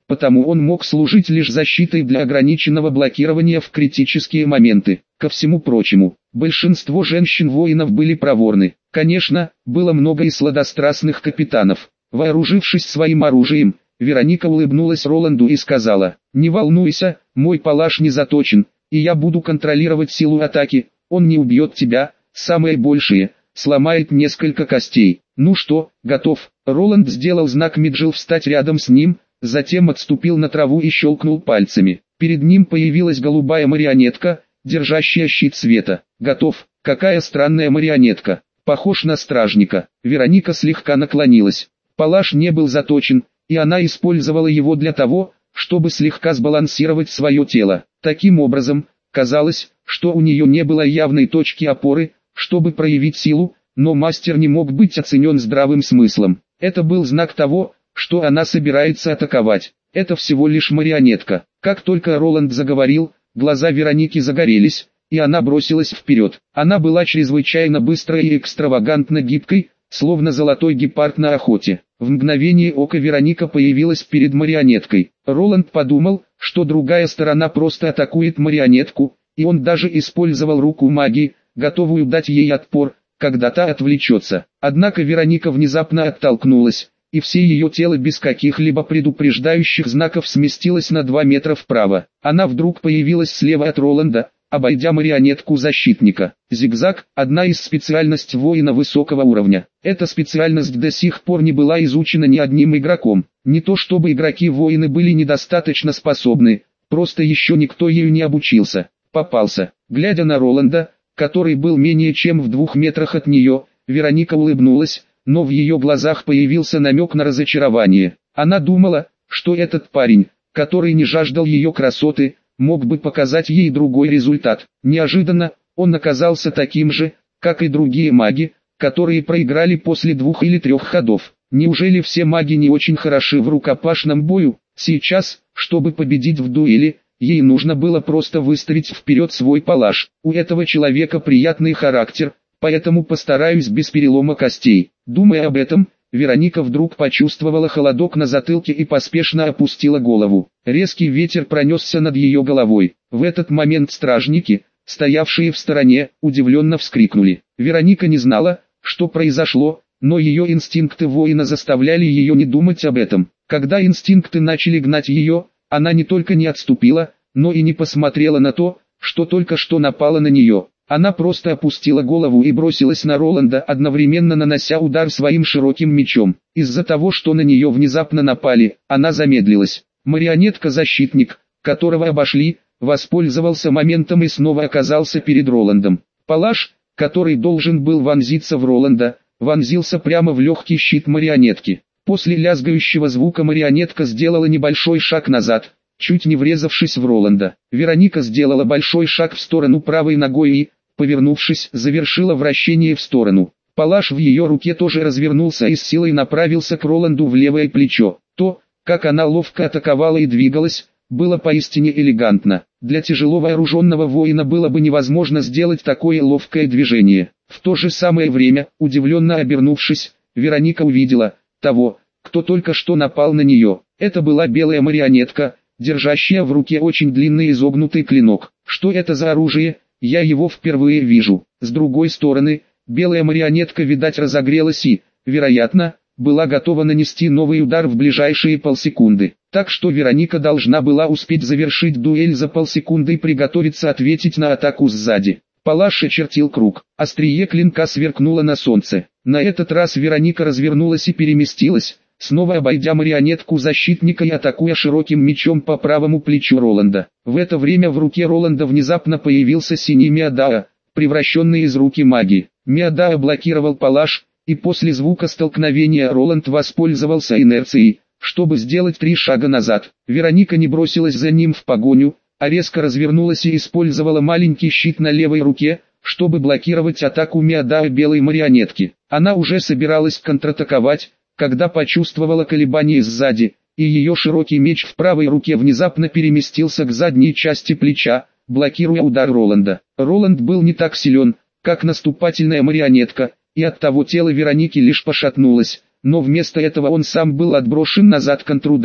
потому он мог служить лишь защитой для ограниченного блокирования в критические моменты. Ко всему прочему, большинство женщин-воинов были проворны. Конечно, было много и сладострастных капитанов. Вооружившись своим оружием, Вероника улыбнулась Роланду и сказала: «Не волнуйся, мой палаш не заточен, и я буду контролировать силу атаки, он не убьет тебя, самое большее, сломает несколько костей. Ну что, готов?» Роланд сделал знак Миджил встать рядом с ним, затем отступил на траву и щелкнул пальцами. Перед ним появилась голубая марионетка, держащая щит света. «Готов. Какая странная марионетка. Похож на стражника». Вероника слегка наклонилась. Палаш не был заточен, и она использовала его для того, чтобы слегка сбалансировать свое тело. Таким образом, казалось, что у нее не было явной точки опоры, чтобы проявить силу, но мастер не мог быть оценен здравым смыслом. Это был знак того, что она собирается атаковать. Это всего лишь марионетка. Как только Роланд заговорил, глаза Вероники загорелись, и она бросилась вперед. Она была чрезвычайно быстрой и экстравагантно гибкой, словно золотой гепард на охоте. В мгновение ока Вероника появилась перед марионеткой. Роланд подумал, что другая сторона просто атакует марионетку, и он даже использовал руку магии, готовую дать ей отпор, когда та отвлечется. Однако Вероника внезапно оттолкнулась, и все ее тело без каких-либо предупреждающих знаков сместилось на два метра вправо. Она вдруг появилась слева от Роланда, обойдя марионетку защитника. Зигзаг – одна из специальностей воина высокого уровня. Эта специальность до сих пор не была изучена ни одним игроком. Не то чтобы игроки-воины были недостаточно способны, просто еще никто ею не обучился. Попался. Глядя на Роланда, который был менее чем в двух метрах от нее, Вероника улыбнулась, но в ее глазах появился намек на разочарование. Она думала, что этот парень, который не жаждал ее красоты, мог бы показать ей другой результат. Неожиданно, он оказался таким же, как и другие маги, которые проиграли после двух или трех ходов. Неужели все маги не очень хороши в рукопашном бою? Сейчас, чтобы победить в дуэли, ей нужно было просто выставить вперед свой палаш. У этого человека приятный характер, поэтому постараюсь без перелома костей. Думая об этом, Вероника вдруг почувствовала холодок на затылке и поспешно опустила голову. Резкий ветер пронесся над ее головой. В этот момент стражники, стоявшие в стороне, удивленно вскрикнули. Вероника не знала, что произошло, но ее инстинкты воина заставляли ее не думать об этом. Когда инстинкты начали гнать ее, она не только не отступила, но и не посмотрела на то, что только что напало на нее. Она просто опустила голову и бросилась на Роланда, одновременно нанося удар своим широким мечом. Из-за того, что на нее внезапно напали, она замедлилась. Марионетка-защитник, которого обошли, воспользовался моментом и снова оказался перед Роландом. Палаш, который должен был вонзиться в Роланда, вонзился прямо в легкий щит марионетки. После лязгающего звука марионетка сделала небольшой шаг назад, чуть не врезавшись в Роланда. Вероника сделала большой шаг в сторону правой ногой и, повернувшись, завершила вращение в сторону. Палаш в ее руке тоже развернулся и с силой направился к Роланду в левое плечо. То, как она ловко атаковала и двигалась, было поистине элегантно. Для тяжело вооруженного воина было бы невозможно сделать такое ловкое движение. В то же самое время, удивленно обернувшись, Вероника увидела того, кто только что напал на нее. Это была белая марионетка, держащая в руке очень длинный изогнутый клинок. Что это за оружие? Я его впервые вижу. С другой стороны, белая марионетка, видать, разогрелась и, вероятно, была готова нанести новый удар в ближайшие полсекунды. Так что Вероника должна была успеть завершить дуэль за полсекунды и приготовиться ответить на атаку сзади. Палаш очертил круг. Острие клинка сверкнуло на солнце. На этот раз Вероника развернулась и переместилась, снова обойдя марионетку защитника и атакуя широким мечом по правому плечу Роланда. В это время в руке Роланда внезапно появился синий Миадаа, превращенный из руки магии. Миадаа блокировал Палаш, и после звука столкновения Роланд воспользовался инерцией, чтобы сделать три шага назад. Вероника не бросилась за ним в погоню, а резко развернулась и использовала маленький щит на левой руке, чтобы блокировать атаку Миадаа белой марионетки. Она уже собиралась контратаковать, когда почувствовала колебание сзади, и ее широкий меч в правой руке внезапно переместился к задней части плеча, блокируя удар Роланда. Роланд был не так силен, как наступательная марионетка, и оттого тело Вероники лишь пошатнулось, но вместо этого он сам был отброшен назад контрударом.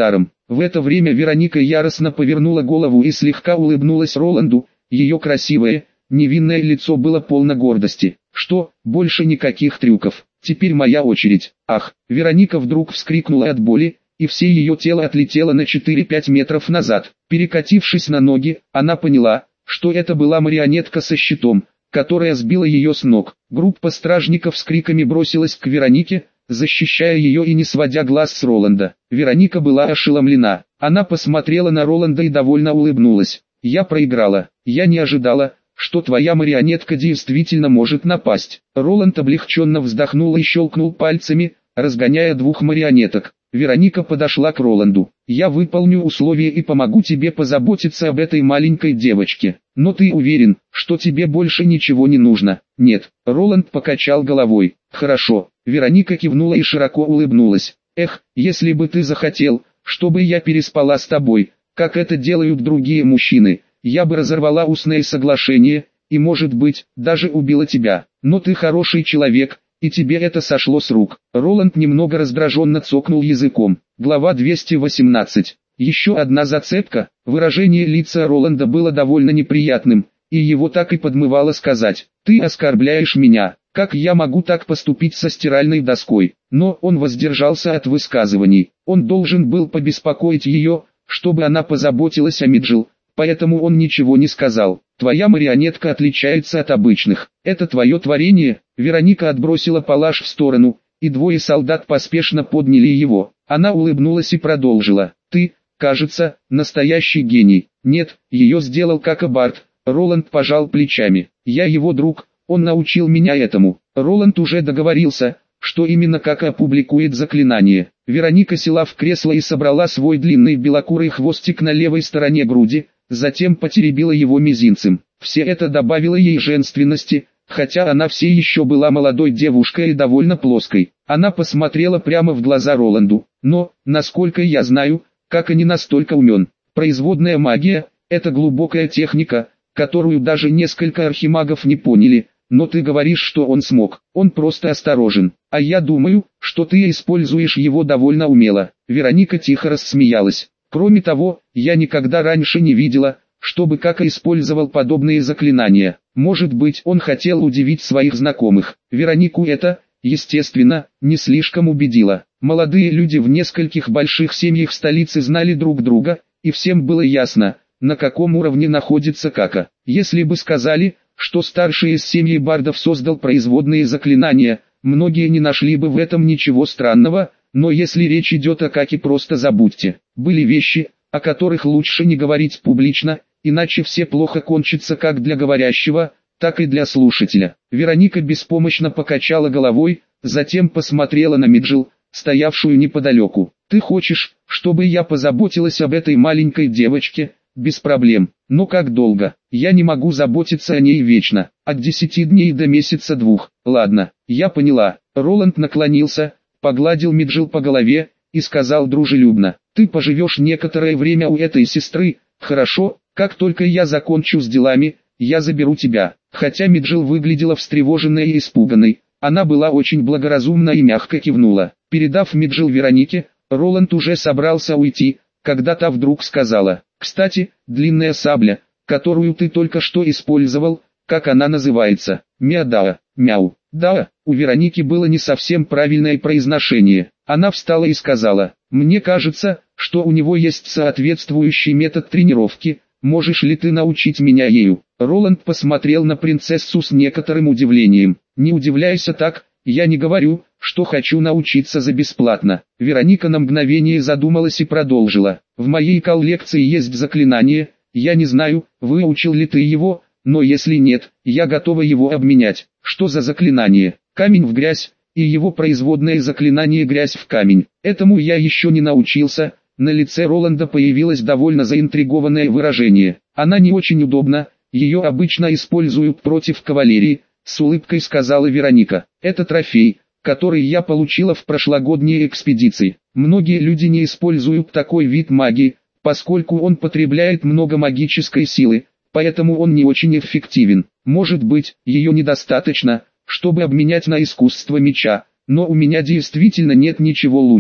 В это время Вероника яростно повернула голову и слегка улыбнулась Роланду. Ее красивое, невинное лицо было полно гордости. «Что, больше никаких трюков? Теперь моя очередь». Ах! Вероника вдруг вскрикнула от боли, и все ее тело отлетело на четыре-пять метров назад. Перекатившись на ноги, она поняла, что это была марионетка со щитом, которая сбила ее с ног. Группа стражников с криками бросилась к Веронике, защищая ее и не сводя глаз с Роланда. Вероника была ошеломлена. Она посмотрела на Роланда и довольно улыбнулась. «Я проиграла. Я не ожидала, что твоя марионетка действительно может напасть». Роланд облегченно вздохнул и щелкнул пальцами, разгоняя двух марионеток. Вероника подошла к Роланду. «Я выполню условия и помогу тебе позаботиться об этой маленькой девочке. Но ты уверен, что тебе больше ничего не нужно?» «Нет». Роланд покачал головой. «Хорошо». Вероника кивнула и широко улыбнулась. «Эх, если бы ты захотел, чтобы я переспала с тобой, как это делают другие мужчины, я бы разорвала устное соглашение, и, может быть, даже убила тебя. Но ты хороший человек, и тебе это сошло с рук». Роланд немного раздраженно цокнул языком. Глава двести восемнадцать. Еще одна зацепка. Выражение лица Роланда было довольно неприятным, и его так и подмывало сказать: «Ты оскорбляешь меня, как я могу так поступить со стиральной доской?» Но он воздержался от высказываний. Он должен был побеспокоить ее, чтобы она позаботилась о Миджел, поэтому он ничего не сказал. «Твоя марионетка отличается от обычных. Это твое творение». Вероника отбросила палаш в сторону, и двое солдат поспешно подняли его. Она улыбнулась и продолжила: «Ты, кажется, настоящий гений». «Нет, ее сделал Какабард». Роланд пожал плечами. «Я его друг, он научил меня этому». Роланд уже договорился, что именно как опубликует заклинание. Вероника села в кресло и собрала свой длинный белокурый хвостик на левой стороне груди, затем потеребила его мизинцем. Все это добавило ей женственности, хотя она все еще была молодой девушкой и довольно плоской. Она посмотрела прямо в глаза Роланду. «Но, насколько я знаю, как и не настолько умен. Производная магия – это глубокая техника, которую даже несколько архимагов не поняли. Но ты говоришь, что он смог. Он просто осторожен. А я думаю, что ты используешь его довольно умело». Вероника тихо рассмеялась. «Кроме того, я никогда раньше не видела, чтобы Кака использовал подобные заклинания. Может быть, он хотел удивить своих знакомых». Веронику это, естественно, не слишком убедило. Молодые люди в нескольких больших семьях столицы знали друг друга, и всем было ясно, на каком уровне находится Кака. Если бы сказали, что старший из семьи бардов создал производные заклинания, многие не нашли бы в этом ничего странного, но если речь идет о Каке, просто забудьте. Были вещи, о которых лучше не говорить публично, иначе все плохо кончится как для говорящего, так и для слушателя. Вероника беспомощно покачала головой, затем посмотрела на Миджел, стоявшую неподалеку. «Ты хочешь, чтобы я позаботилась об этой маленькой девочке?» «Без проблем. Но как долго? Я не могу заботиться о ней вечно. От десяти дней до месяца двух». «Ладно, я поняла». Роланд наклонился, погладил Миджел по голове и сказал дружелюбно: «Ты поживешь некоторое время у этой сестры, хорошо? Как только я закончу с делами, я заберу тебя». Хотя Миджел выглядела встревоженной и испуганной, она была очень благоразумна и мягко кивнула. Передав Миджел Веронике, Роланд уже собрался уйти, когда та вдруг сказала: «Кстати, длинная сабля, которую ты только что использовал, как она называется?» «Мяда, мяу». «Да». У Вероники было не совсем правильное произношение. Она встала и сказала: «Мне кажется, что у него есть соответствующий метод тренировки. Можешь ли ты научить меня ею?» Роланд посмотрел на принцессу с некоторым удивлением. «Не удивляйся так, я не говорю, что хочу научиться за бесплатно». Вероника на мгновение задумалась и продолжила: «В моей коллекции есть заклинание, я не знаю, выучил ли ты его, но если нет, я готова его обменять». «Что за заклинание?» «Камень в грязь, и его производное заклинание грязь в камень. Этому я еще не научился». На лице Роланда появилось довольно заинтригованное выражение. «Она не очень удобна, ее обычно используют против кавалерии», с улыбкой сказала Вероника. «Это трофей, который я получила в прошлогодней экспедиции. Многие люди не используют такой вид магии, поскольку он потребляет много магической силы, поэтому он не очень эффективен. Может быть, ее недостаточно, чтобы обменять на искусство меча, но у меня действительно нет ничего лучше».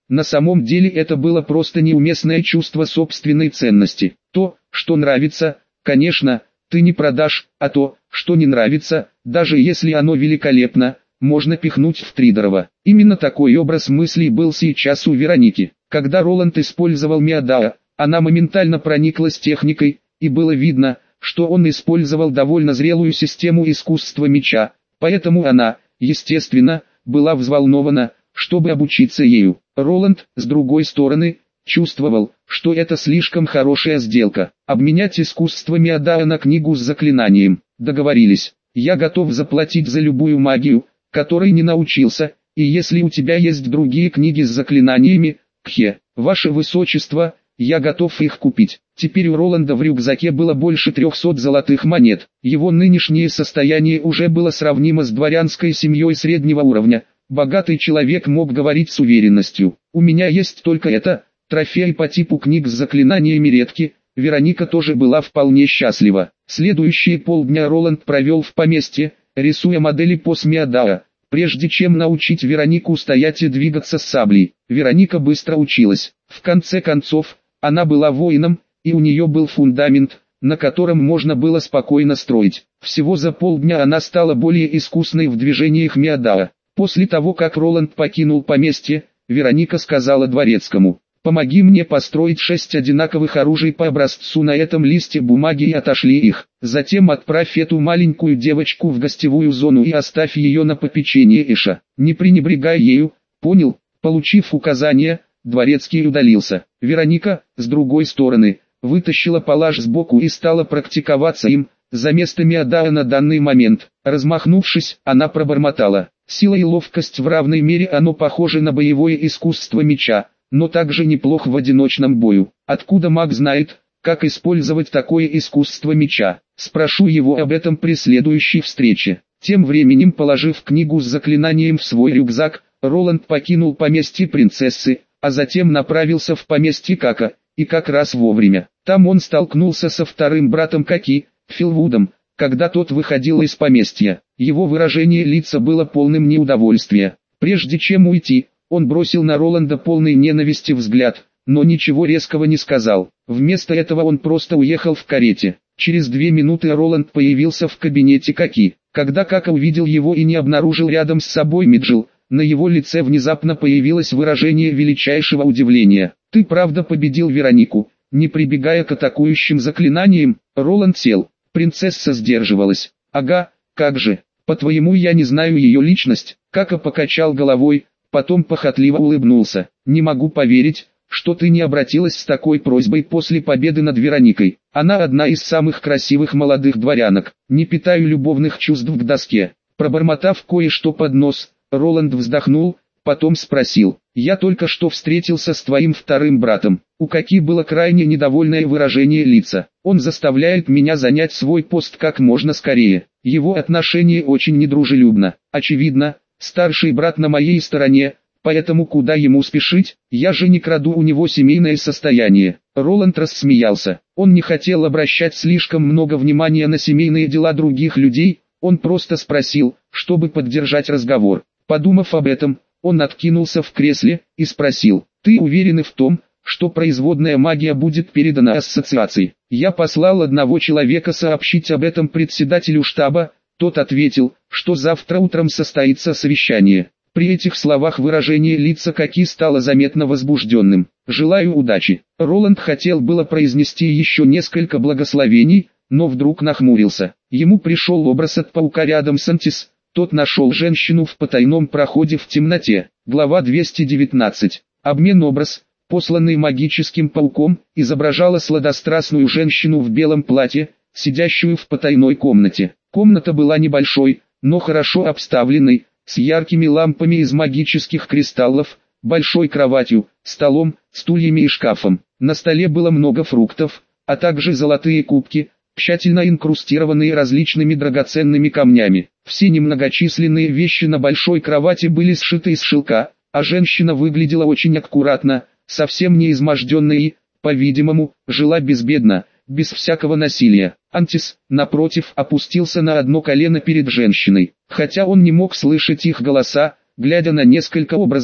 На самом деле это было просто неуместное чувство собственной ценности. То, что нравится, конечно, ты не продашь, а то, что не нравится, даже если оно великолепно, можно пихнуть втридорого. Именно такой образ мыслей был сейчас у Вероники. Когда Роланд использовал Миадао, она моментально прониклась техникой, и было видно, что он использовал довольно зрелую систему искусства меча, поэтому она, естественно, была взволнована, чтобы обучиться ею. Роланд, с другой стороны, чувствовал, что это слишком хорошая сделка. Обменять искусство Миадао на книгу с заклинанием. Договорились. Я готов заплатить за любую магию, которой не научился, и если у тебя есть другие книги с заклинаниями, кхе, ваше высочество, я готов их купить. Теперь у Роланда в рюкзаке было больше трехсот золотых монет. Его нынешнее состояние уже было сравнимо с дворянской семьей среднего уровня. Богатый человек мог говорить с уверенностью: «У меня есть только это». Трофеи по типу книг с заклинаниями редки. Вероника тоже была вполне счастлива. Следующие полдня Роланд провел в поместье, рисуя модели по Миадао, прежде чем научить Веронику стоять и двигаться с саблей. Вероника быстро училась. В конце концов, она была воином, и у нее был фундамент, на котором можно было спокойно строить. Всего за полдня она стала более искусной в движениях Миадао. После того, как Роланд покинул поместье, Вероника сказала дворецкому: «Помоги мне построить шесть одинаковых оружий по образцу на этом листе бумаги и отошли их. Затем отправь эту маленькую девочку в гостевую зону и оставь ее на попечение Эша. Не пренебрегай ею, понял?» Получив указание, дворецкий удалился. Вероника, с другой стороны, вытащила палаш сбоку и стала практиковаться им, за место Миадао на данный момент. Размахнувшись, она пробормотала: «Сила и ловкость в равной мере, оно похоже на боевое искусство меча, но также неплох в одиночном бою. Откуда маг знает, как использовать такое искусство меча? Спрошу его об этом при следующей встрече». Тем временем, положив книгу с заклинанием в свой рюкзак, Роланд покинул поместье принцессы, а затем направился в поместье Кака, и как раз вовремя. Там он столкнулся со вторым братом Каки, Филвудом, когда тот выходил из поместья. Его выражение лица было полным неудовольствия. Прежде чем уйти, он бросил на Роланда полный ненависти взгляд, но ничего резкого не сказал. Вместо этого он просто уехал в карете. Через две минуты Роланд появился в кабинете Каки. Когда Кака увидел его и не обнаружил рядом с собой Миджил, на его лице внезапно появилось выражение величайшего удивления. «Ты правда победил Веронику, не прибегая к атакующим заклинаниям?» Роланд сел. Принцесса сдерживалась. «Ага, как же, по-твоему я не знаю ее личность?» Кака покачал головой, потом похотливо улыбнулся. «Не могу поверить, что ты не обратилась с такой просьбой после победы над Вероникой. Она одна из самых красивых молодых дворянок. Не питаю любовных чувств к доске». Пробормотав кое-что под нос, Роланд вздохнул, потом спросил: «Я только что встретился с твоим вторым братом». У Каки было крайне недовольное выражение лица. «Он заставляет меня занять свой пост как можно скорее. Его отношение очень недружелюбно. Очевидно, старший брат на моей стороне, поэтому куда ему спешить? Я же не краду у него семейное состояние». Роланд рассмеялся. Он не хотел обращать слишком много внимания на семейные дела других людей, он просто спросил, чтобы поддержать разговор. Подумав об этом, он откинулся в кресле и спросил: «Ты уверен в том, что производная магия будет передана ассоциации?» «Я послал одного человека сообщить об этом председателю штаба», тот ответил, что завтра утром состоится совещание. При этих словах выражение лица Каки стало заметно возбужденным. «Желаю удачи». Роланд хотел было произнести еще несколько благословений, но вдруг нахмурился. Ему пришел образ от паука рядом с Антис. Тот нашел женщину в потайном проходе в темноте. Глава двести девятнадцать. Обмен. Образ, посланный магическим пауком, изображала сладострастную женщину в белом платье, сидящую в потайной комнате. Комната была небольшой, но хорошо обставленной, с яркими лампами из магических кристаллов, большой кроватью, столом, стульями и шкафом. На столе было много фруктов, а также золотые кубки, тщательно инкрустированные различными драгоценными камнями. Все немногочисленные вещи на большой кровати были сшиты из шелка, а женщина выглядела очень аккуратно, совсем не изможденной и, по-видимому, жила безбедно, без всякого насилия. Антис, напротив, опустился на одно колено перед женщиной. Хотя он не мог слышать их голоса, глядя на несколько образов,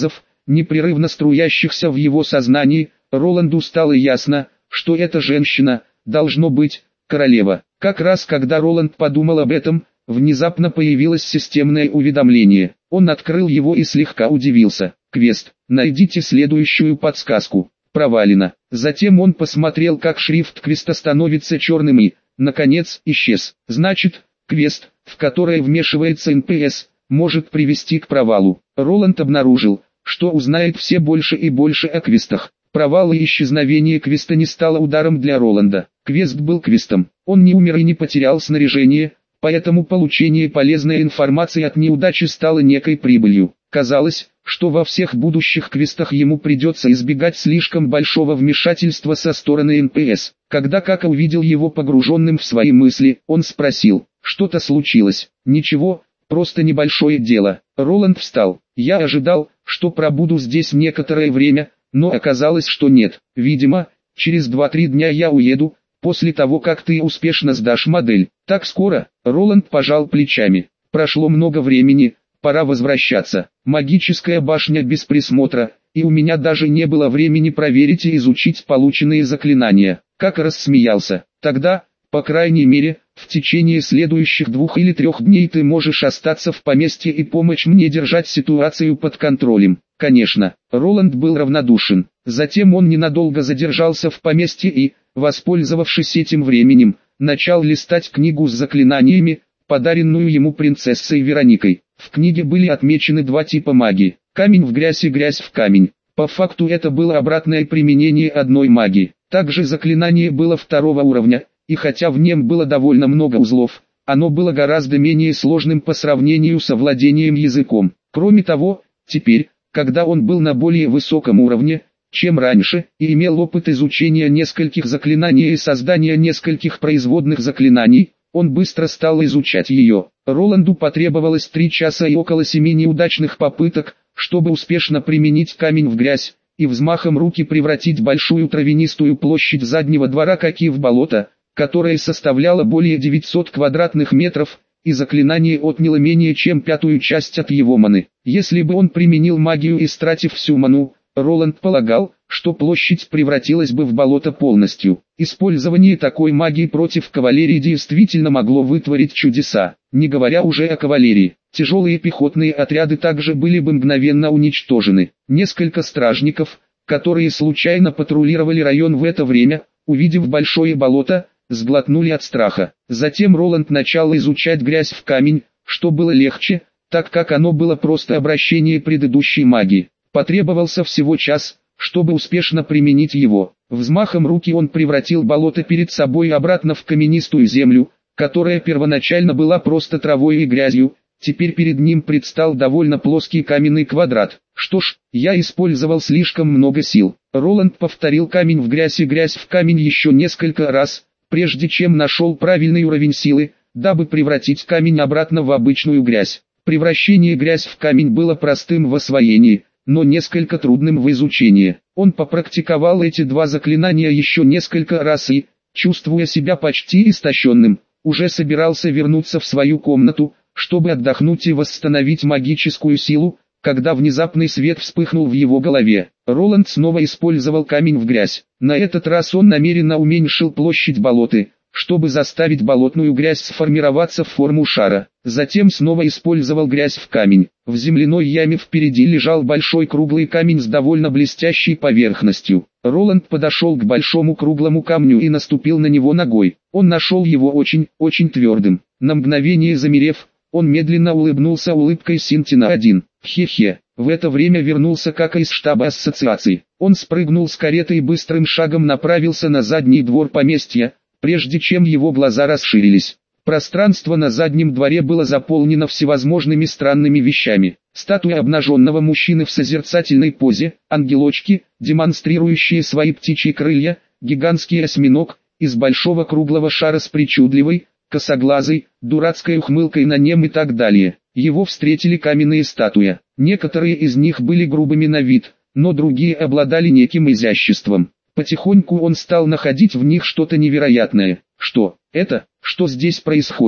непрерывно струящихся в его сознании, Роланду стало ясно, что эта женщина, должно быть, королева. Как раз когда Роланд подумал об этом, внезапно появилось системное уведомление. Он открыл его и слегка удивился. Квест. Найдите следующую подсказку. Провалено. Затем он посмотрел, как шрифт квеста становится черным и, наконец, исчез. Значит, квест, в который вмешивается эн пэ эс, может привести к провалу. Роланд обнаружил, что узнает все больше и больше о квестах. Провал и исчезновение квеста не стало ударом для Роланда. Квест был квестом. Он не умер и не потерял снаряжение, поэтому получение полезной информации от неудачи стало некой прибылью. Казалось, что во всех будущих квестах ему придется избегать слишком большого вмешательства со стороны эн пэ эс. Когда Кака увидел его погруженным в свои мысли, он спросил, что-то случилось? Ничего, просто небольшое дело. Роланд встал. Я ожидал, что пробуду здесь некоторое время, но оказалось, что нет. Видимо, через два-три дня я уеду, после того как ты успешно сдашь модель. Так скоро? Роланд пожал плечами. Прошло много времени, пора возвращаться. Магическая башня без присмотра, и у меня даже не было времени проверить и изучить полученные заклинания. Как рассмеялся. Тогда, по крайней мере, в течение следующих двух или трех дней ты можешь остаться в поместье и помочь мне держать ситуацию под контролем. Конечно, Роланд был равнодушен. Затем он ненадолго задержался в поместье и, воспользовавшись этим временем, начал листать книгу с заклинаниями, подаренную ему принцессой Вероникой. В книге были отмечены два типа магии: камень в грязь и грязь в камень. По факту это было обратное применение одной магии. Также заклинание было второго уровня, и хотя в нем было довольно много узлов, оно было гораздо менее сложным по сравнению с овладением языком. Кроме того, теперь, когда он был на более высоком уровне, чем раньше, и имел опыт изучения нескольких заклинаний и создания нескольких производных заклинаний, он быстро стал изучать ее. Роланду потребовалось три часа и около семи неудачных попыток, чтобы успешно применить камень в грязь, и взмахом руки превратить большую травянистую площадь заднего двора Каки в болото, которое составляло более девятисот квадратных метров, и заклинание отняло менее чем пятую часть от его маны. Если бы он применил магию, истратив всю ману, Роланд полагал, что площадь превратилась бы в болото полностью. Использование такой магии против кавалерии действительно могло вытворить чудеса, не говоря уже о кавалерии. Тяжелые пехотные отряды также были бы мгновенно уничтожены. Несколько стражников, которые случайно патрулировали район в это время, увидев большое болото, сглотнули от страха. Затем Роланд начал изучать грязь в камень, что было легче, так как оно было просто обращение предыдущей магии. Потребовался всего час, чтобы успешно применить его. Взмахом руки он превратил болото перед собой обратно в каменистую землю, которая первоначально была просто травой и грязью. Теперь перед ним предстал довольно плоский каменный квадрат. Что ж, я использовал слишком много сил. Роланд повторил камень в грязь и грязь в камень еще несколько раз, прежде чем нашел правильный уровень силы, дабы превратить камень обратно в обычную грязь. Превращение грязь в камень было простым в освоении, но несколько трудным в изучении. Он попрактиковал эти два заклинания еще несколько раз и, чувствуя себя почти истощенным, уже собирался вернуться в свою комнату, чтобы отдохнуть и восстановить магическую силу, когда внезапный свет вспыхнул в его голове. Роланд снова использовал камень в грязь. На этот раз он намеренно уменьшил площадь болоты, чтобы заставить болотную грязь сформироваться в форму шара. Затем снова использовал грязь в камень. В земляной яме впереди лежал большой круглый камень с довольно блестящей поверхностью. Роланд подошел к большому круглому камню и наступил на него ногой. Он нашел его очень, очень твердым. На мгновение замерев, он медленно улыбнулся улыбкой Синтина один. Хе-хе. В это время вернулся Кака из штаба ассоциации. Он спрыгнул с кареты и быстрым шагом направился на задний двор поместья, прежде чем его глаза расширились. Пространство на заднем дворе было заполнено всевозможными странными вещами. Статуя обнаженного мужчины в созерцательной позе, ангелочки, демонстрирующие свои птичьи крылья, гигантский осьминог, из большого круглого шара с причудливой, косоглазой, дурацкой ухмылкой на нем и так далее. Его встретили каменные статуи. Некоторые из них были грубыми на вид, но другие обладали неким изяществом. Потихоньку он стал находить в них что-то невероятное. Что это? Что здесь происходит?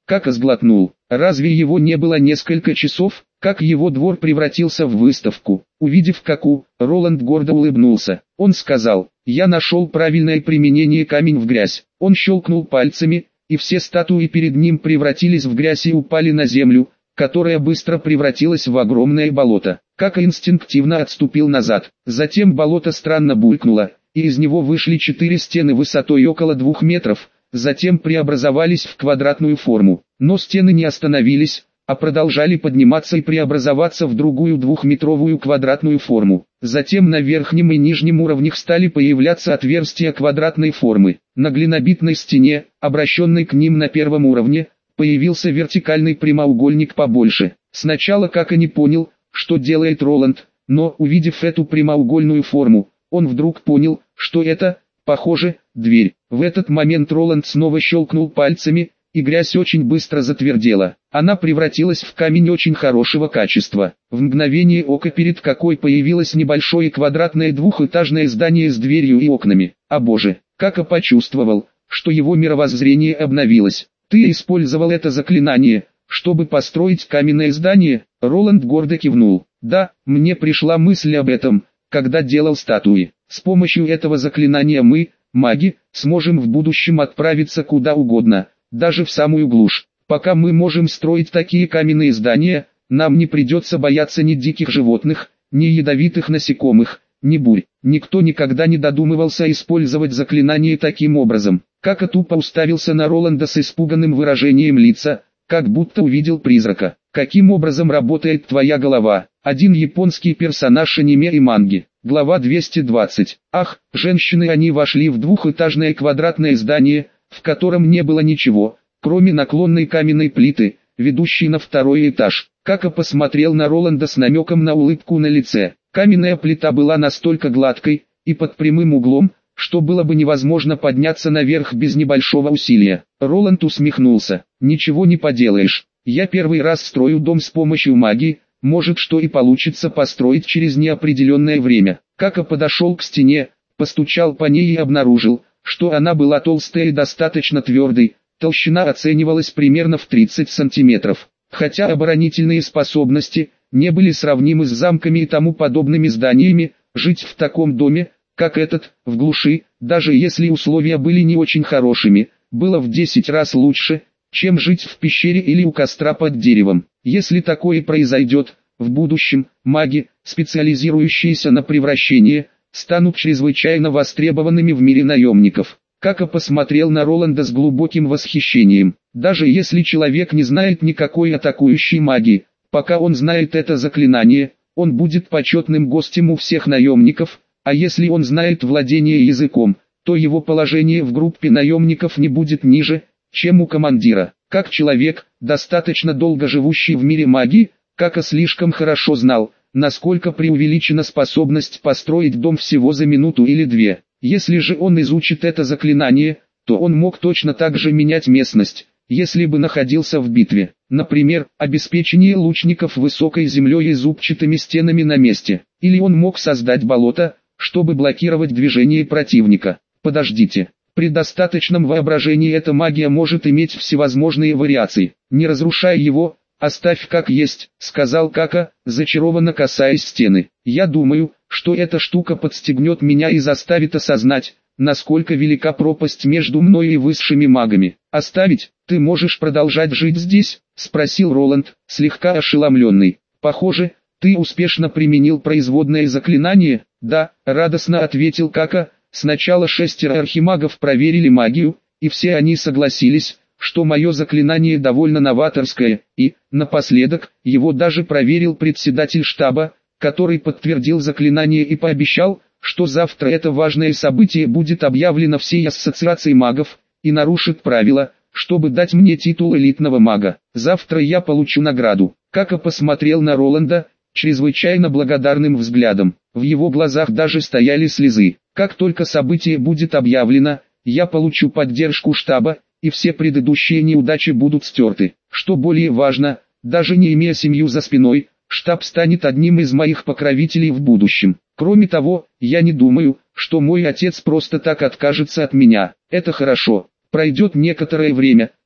Кака сглотнул. Разве его не было несколько часов, как его двор превратился в выставку? Увидев Каку, Роланд гордо улыбнулся. Он сказал: «Я нашел правильное применение камень в грязь». Он щелкнул пальцами, и все статуи перед ним превратились в грязь и упали на землю, которая быстро превратилась в огромное болото. Кака инстинктивно отступил назад. Затем болото странно булькнуло, и из него вышли четыре стены высотой около двух метров, затем преобразовались в квадратную форму. Но стены не остановились, а продолжали подниматься и преобразоваться в другую двухметровую квадратную форму. Затем на верхнем и нижнем уровнях стали появляться отверстия квадратной формы. На глинобитной стене, обращенной к ним на первом уровне, появился вертикальный прямоугольник побольше. Сначала Кака не понял, что делает Роланд, но, увидев эту прямоугольную форму, он вдруг понял, что это, похоже, дверь. В этот момент Роланд снова щелкнул пальцами, и грязь очень быстро затвердела. Она превратилась в камень очень хорошего качества. В мгновение ока перед Какой появилось небольшое квадратное двухэтажное здание с дверью и окнами. О боже, Кака почувствовал, что его мировоззрение обновилось. «Ты использовал это заклинание, чтобы построить каменное здание?» Роланд гордо кивнул. «Да, мне пришла мысль об этом, когда делал статуи. С помощью этого заклинания мы, маги, сможем в будущем отправиться куда угодно, даже в самую глушь. Пока мы можем строить такие каменные здания, нам не придется бояться ни диких животных, ни ядовитых насекомых, ни бурь». Никто никогда не додумывался использовать заклинание таким образом. Кака тупо уставился на Роланда с испуганным выражением лица, как будто увидел призрака. «Каким образом работает твоя голова?» Один японский персонаж аниме и манги. Глава двести двадцать. Ах, женщины! Они вошли в двухэтажное квадратное здание, в котором не было ничего, кроме наклонной каменной плиты, ведущей на второй этаж. Кака посмотрел на Роланда с намеком на улыбку на лице. Каменная плита была настолько гладкой и под прямым углом, что было бы невозможно подняться наверх без небольшого усилия. Роланд усмехнулся. «Ничего не поделаешь. Я первый раз строю дом с помощью магии, может, что и получится построить через неопределенное время». Кака подошел к стене, постучал по ней и обнаружил, что она была толстая и достаточно твердой, толщина оценивалась примерно в тридцать сантиметров. Хотя оборонительные способности не были сравнимы с замками и тому подобными зданиями, жить в таком доме, как этот, в глуши, даже если условия были не очень хорошими, было в десять раз лучше, чем жить в пещере или у костра под деревом. Если такое произойдет, в будущем, маги, специализирующиеся на превращении, станут чрезвычайно востребованными в мире наемников. Кака посмотрел на Роланда с глубоким восхищением. Даже если человек не знает никакой атакующей магии, пока он знает это заклинание, он будет почетным гостем у всех наемников, а если он знает владение языком, то его положение в группе наемников не будет ниже, чем у командира. Как человек, достаточно долго живущий в мире магии, Кака слишком хорошо знал, насколько преувеличена способность построить дом всего за минуту или две. Если же он изучит это заклинание, то он мог точно так же менять местность, если бы находился в битве. Например, обеспечение лучников высокой землей и зубчатыми стенами на месте. Или он мог создать болото, чтобы блокировать движение противника. Подождите. При достаточном воображении эта магия может иметь всевозможные вариации. Не разрушай его, оставь как есть, сказал Кака, зачарованно касаясь стены. Я думаю, что эта штука подстегнет меня и заставит осознать, насколько велика пропасть между мной и высшими магами. Оставить? Ты можешь продолжать жить здесь? Спросил Роланд, слегка ошеломленный. Похоже, ты успешно применил производное заклинание. Да, радостно ответил Кака. Сначала шестеро архимагов проверили магию, и все они согласились, что мое заклинание довольно новаторское, и, напоследок, его даже проверил председатель штаба, который подтвердил заклинание и пообещал, что завтра это важное событие будет объявлено всей ассоциацией магов, и нарушит правила, чтобы дать мне титул элитного мага. Завтра я получу награду. Кака посмотрел на Роланда, чрезвычайно благодарным взглядом. В его глазах даже стояли слезы. Как только событие будет объявлено, я получу поддержку штаба, и все предыдущие неудачи будут стерты. Что более важно, даже не имея семью за спиной, штаб станет одним из моих покровителей в будущем. Кроме того, я не думаю, что мой отец просто так откажется от меня. Это хорошо. Пройдет некоторое время,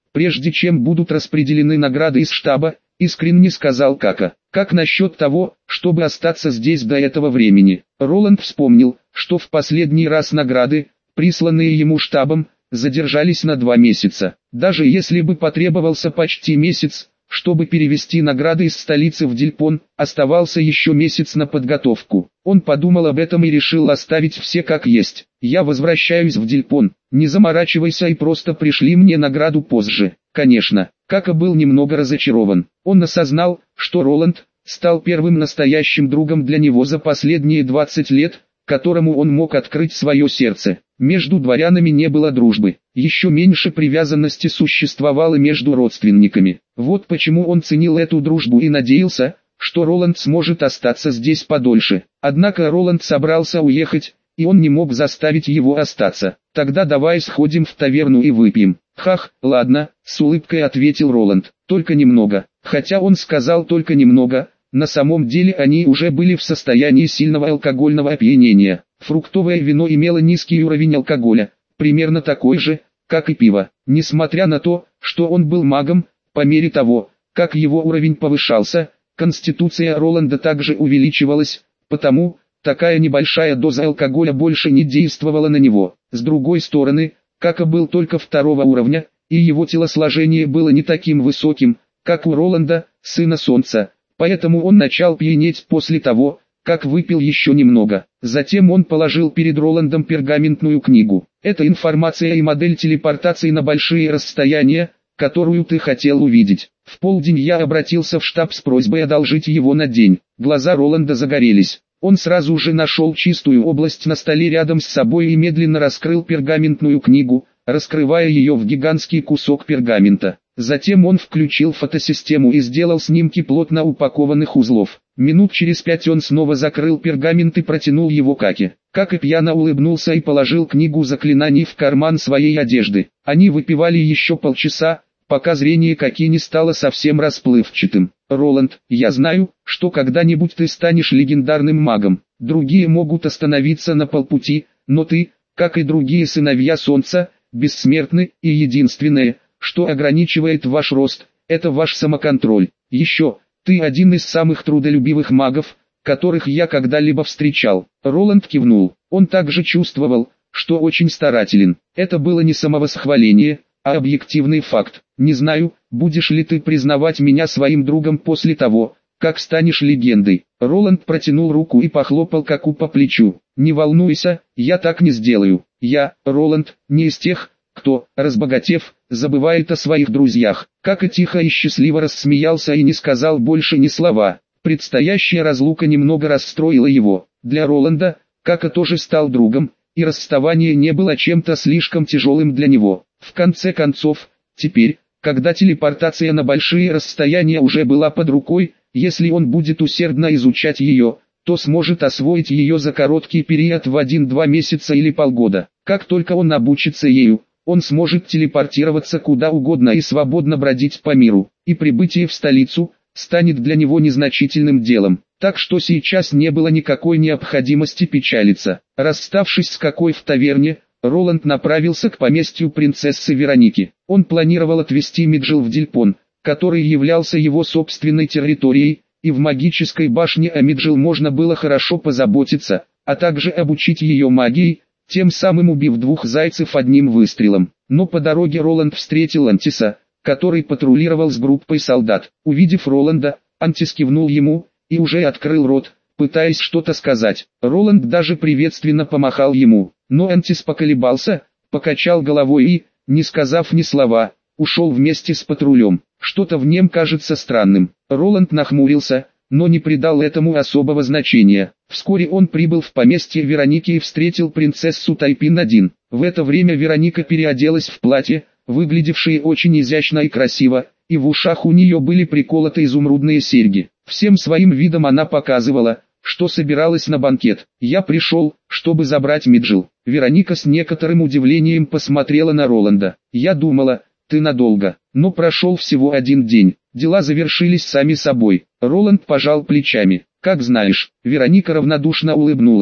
прежде чем будут распределены награды из штаба, искренне сказал Кака. Как насчет того, чтобы остаться здесь до этого времени? Роланд вспомнил, что в последний раз награды, присланные ему штабом, задержались на два месяца. Даже если бы потребовался почти месяц, чтобы перевести награды из столицы в Дильпон, оставался еще месяц на подготовку. Он подумал об этом и решил оставить все как есть. «Я возвращаюсь в Дильпон, не заморачивайся и просто пришли мне награду позже». Конечно, Кака был немного разочарован. Он осознал, что Роланд стал первым настоящим другом для него за последние двадцать лет, которому он мог открыть свое сердце. Между дворянами не было дружбы, еще меньше привязанности существовало между родственниками. Вот почему он ценил эту дружбу и надеялся, что Роланд сможет остаться здесь подольше. Однако Роланд собрался уехать, и он не мог заставить его остаться. «Тогда давай сходим в таверну и выпьем». «Хах, ладно», — с улыбкой ответил Роланд, — «только немного». Хотя он сказал «только немного», на самом деле они уже были в состоянии сильного алкогольного опьянения. Фруктовое вино имело низкий уровень алкоголя, примерно такой же, как и пиво. Несмотря на то, что он был магом, по мере того, как его уровень повышался, конституция Роланда также увеличивалась, потому, такая небольшая доза алкоголя больше не действовала на него. С другой стороны, Кака был только второго уровня, и его телосложение было не таким высоким, как у Роланда, сына Солнца. Поэтому он начал пьянеть после того, как выпил еще немного. Затем он положил перед Роландом пергаментную книгу. «Это информация и модель телепортации на большие расстояния, которую ты хотел увидеть». В полдень я обратился в штаб с просьбой одолжить его на день. Глаза Роланда загорелись. Он сразу же нашел чистую область на столе рядом с собой и медленно раскрыл пергаментную книгу, раскрывая ее в гигантский кусок пергамента. Затем он включил фотосистему и сделал снимки плотно упакованных узлов. Минут через пять он снова закрыл пергамент и протянул его Каке. Кака пьяно улыбнулся и положил книгу заклинаний в карман своей одежды. Они выпивали еще полчаса, пока зрение Каки не стало совсем расплывчатым. «Роланд, я знаю, что когда-нибудь ты станешь легендарным магом. Другие могут остановиться на полпути, но ты, как и другие сыновья Солнца, бессмертны, и единственное, что ограничивает ваш рост, это ваш самоконтроль. Еще, ты один из самых трудолюбивых магов, которых я когда-либо встречал». Роланд кивнул. Он также чувствовал, что очень старателен. Это было не самовосхваление, а объективный факт. «Не знаю, будешь ли ты признавать меня своим другом после того, как станешь легендой». Роланд протянул руку и похлопал Каку по плечу. «Не волнуйся, я так не сделаю. Я, Роланд, не из тех, кто, разбогатев, забывает о своих друзьях». Кака тихо и счастливо рассмеялся и не сказал больше ни слова. Предстоящая разлука немного расстроила его. Для Роланда, Кака тоже стал другом, и расставание не было чем-то слишком тяжелым для него. В конце концов, теперь, когда телепортация на большие расстояния уже была под рукой, если он будет усердно изучать ее, то сможет освоить ее за короткий период в один-два месяца или полгода. Как только он обучится ею, он сможет телепортироваться куда угодно и свободно бродить по миру, и прибытие в столицу станет для него незначительным делом. Так что сейчас не было никакой необходимости печалиться. Расставшись с Какой в таверне, Роланд направился к поместью принцессы Вероники. Он планировал отвезти Миджил в Дильпон, который являлся его собственной территорией, и в магической башне о Миджил можно было хорошо позаботиться, а также обучить ее магии, тем самым убив двух зайцев одним выстрелом. Но по дороге Роланд встретил Антиса, который патрулировал с группой солдат. Увидев Роланда, Антис кивнул ему, и уже открыл рот, пытаясь что-то сказать. Роланд даже приветственно помахал ему, но Антис поколебался, покачал головой и, не сказав ни слова, ушел вместе с патрулем. Что-то в нем кажется странным. Роланд нахмурился, но не придал этому особого значения. Вскоре он прибыл в поместье Вероники и встретил принцессу Тайпин один. В это время Вероника переоделась в платье, выглядевшее очень изящно и красиво, и в ушах у нее были приколоты изумрудные серьги. Всем своим видом она показывала, что собиралась на банкет. «Я пришел, чтобы забрать Миджил». Вероника с некоторым удивлением посмотрела на Роланда. «Я думала, ты надолго, но прошел всего один день. Дела завершились сами собой». Роланд пожал плечами. «Как знаешь». Вероника равнодушно улыбнулась.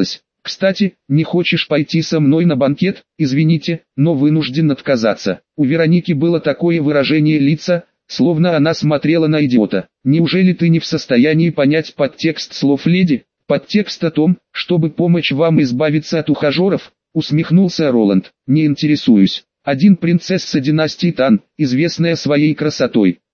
Кстати, не хочешь пойти со мной на банкет? Извините, но вынужден отказаться. У Вероники было такое выражение лица, словно она смотрела на идиота. Неужели ты не в состоянии понять подтекст слов леди? Подтекст о том, чтобы помочь вам избавиться от ухажеров? Усмехнулся Роланд. Не интересуюсь. Один принцесса династии Тан, известная своей красотой.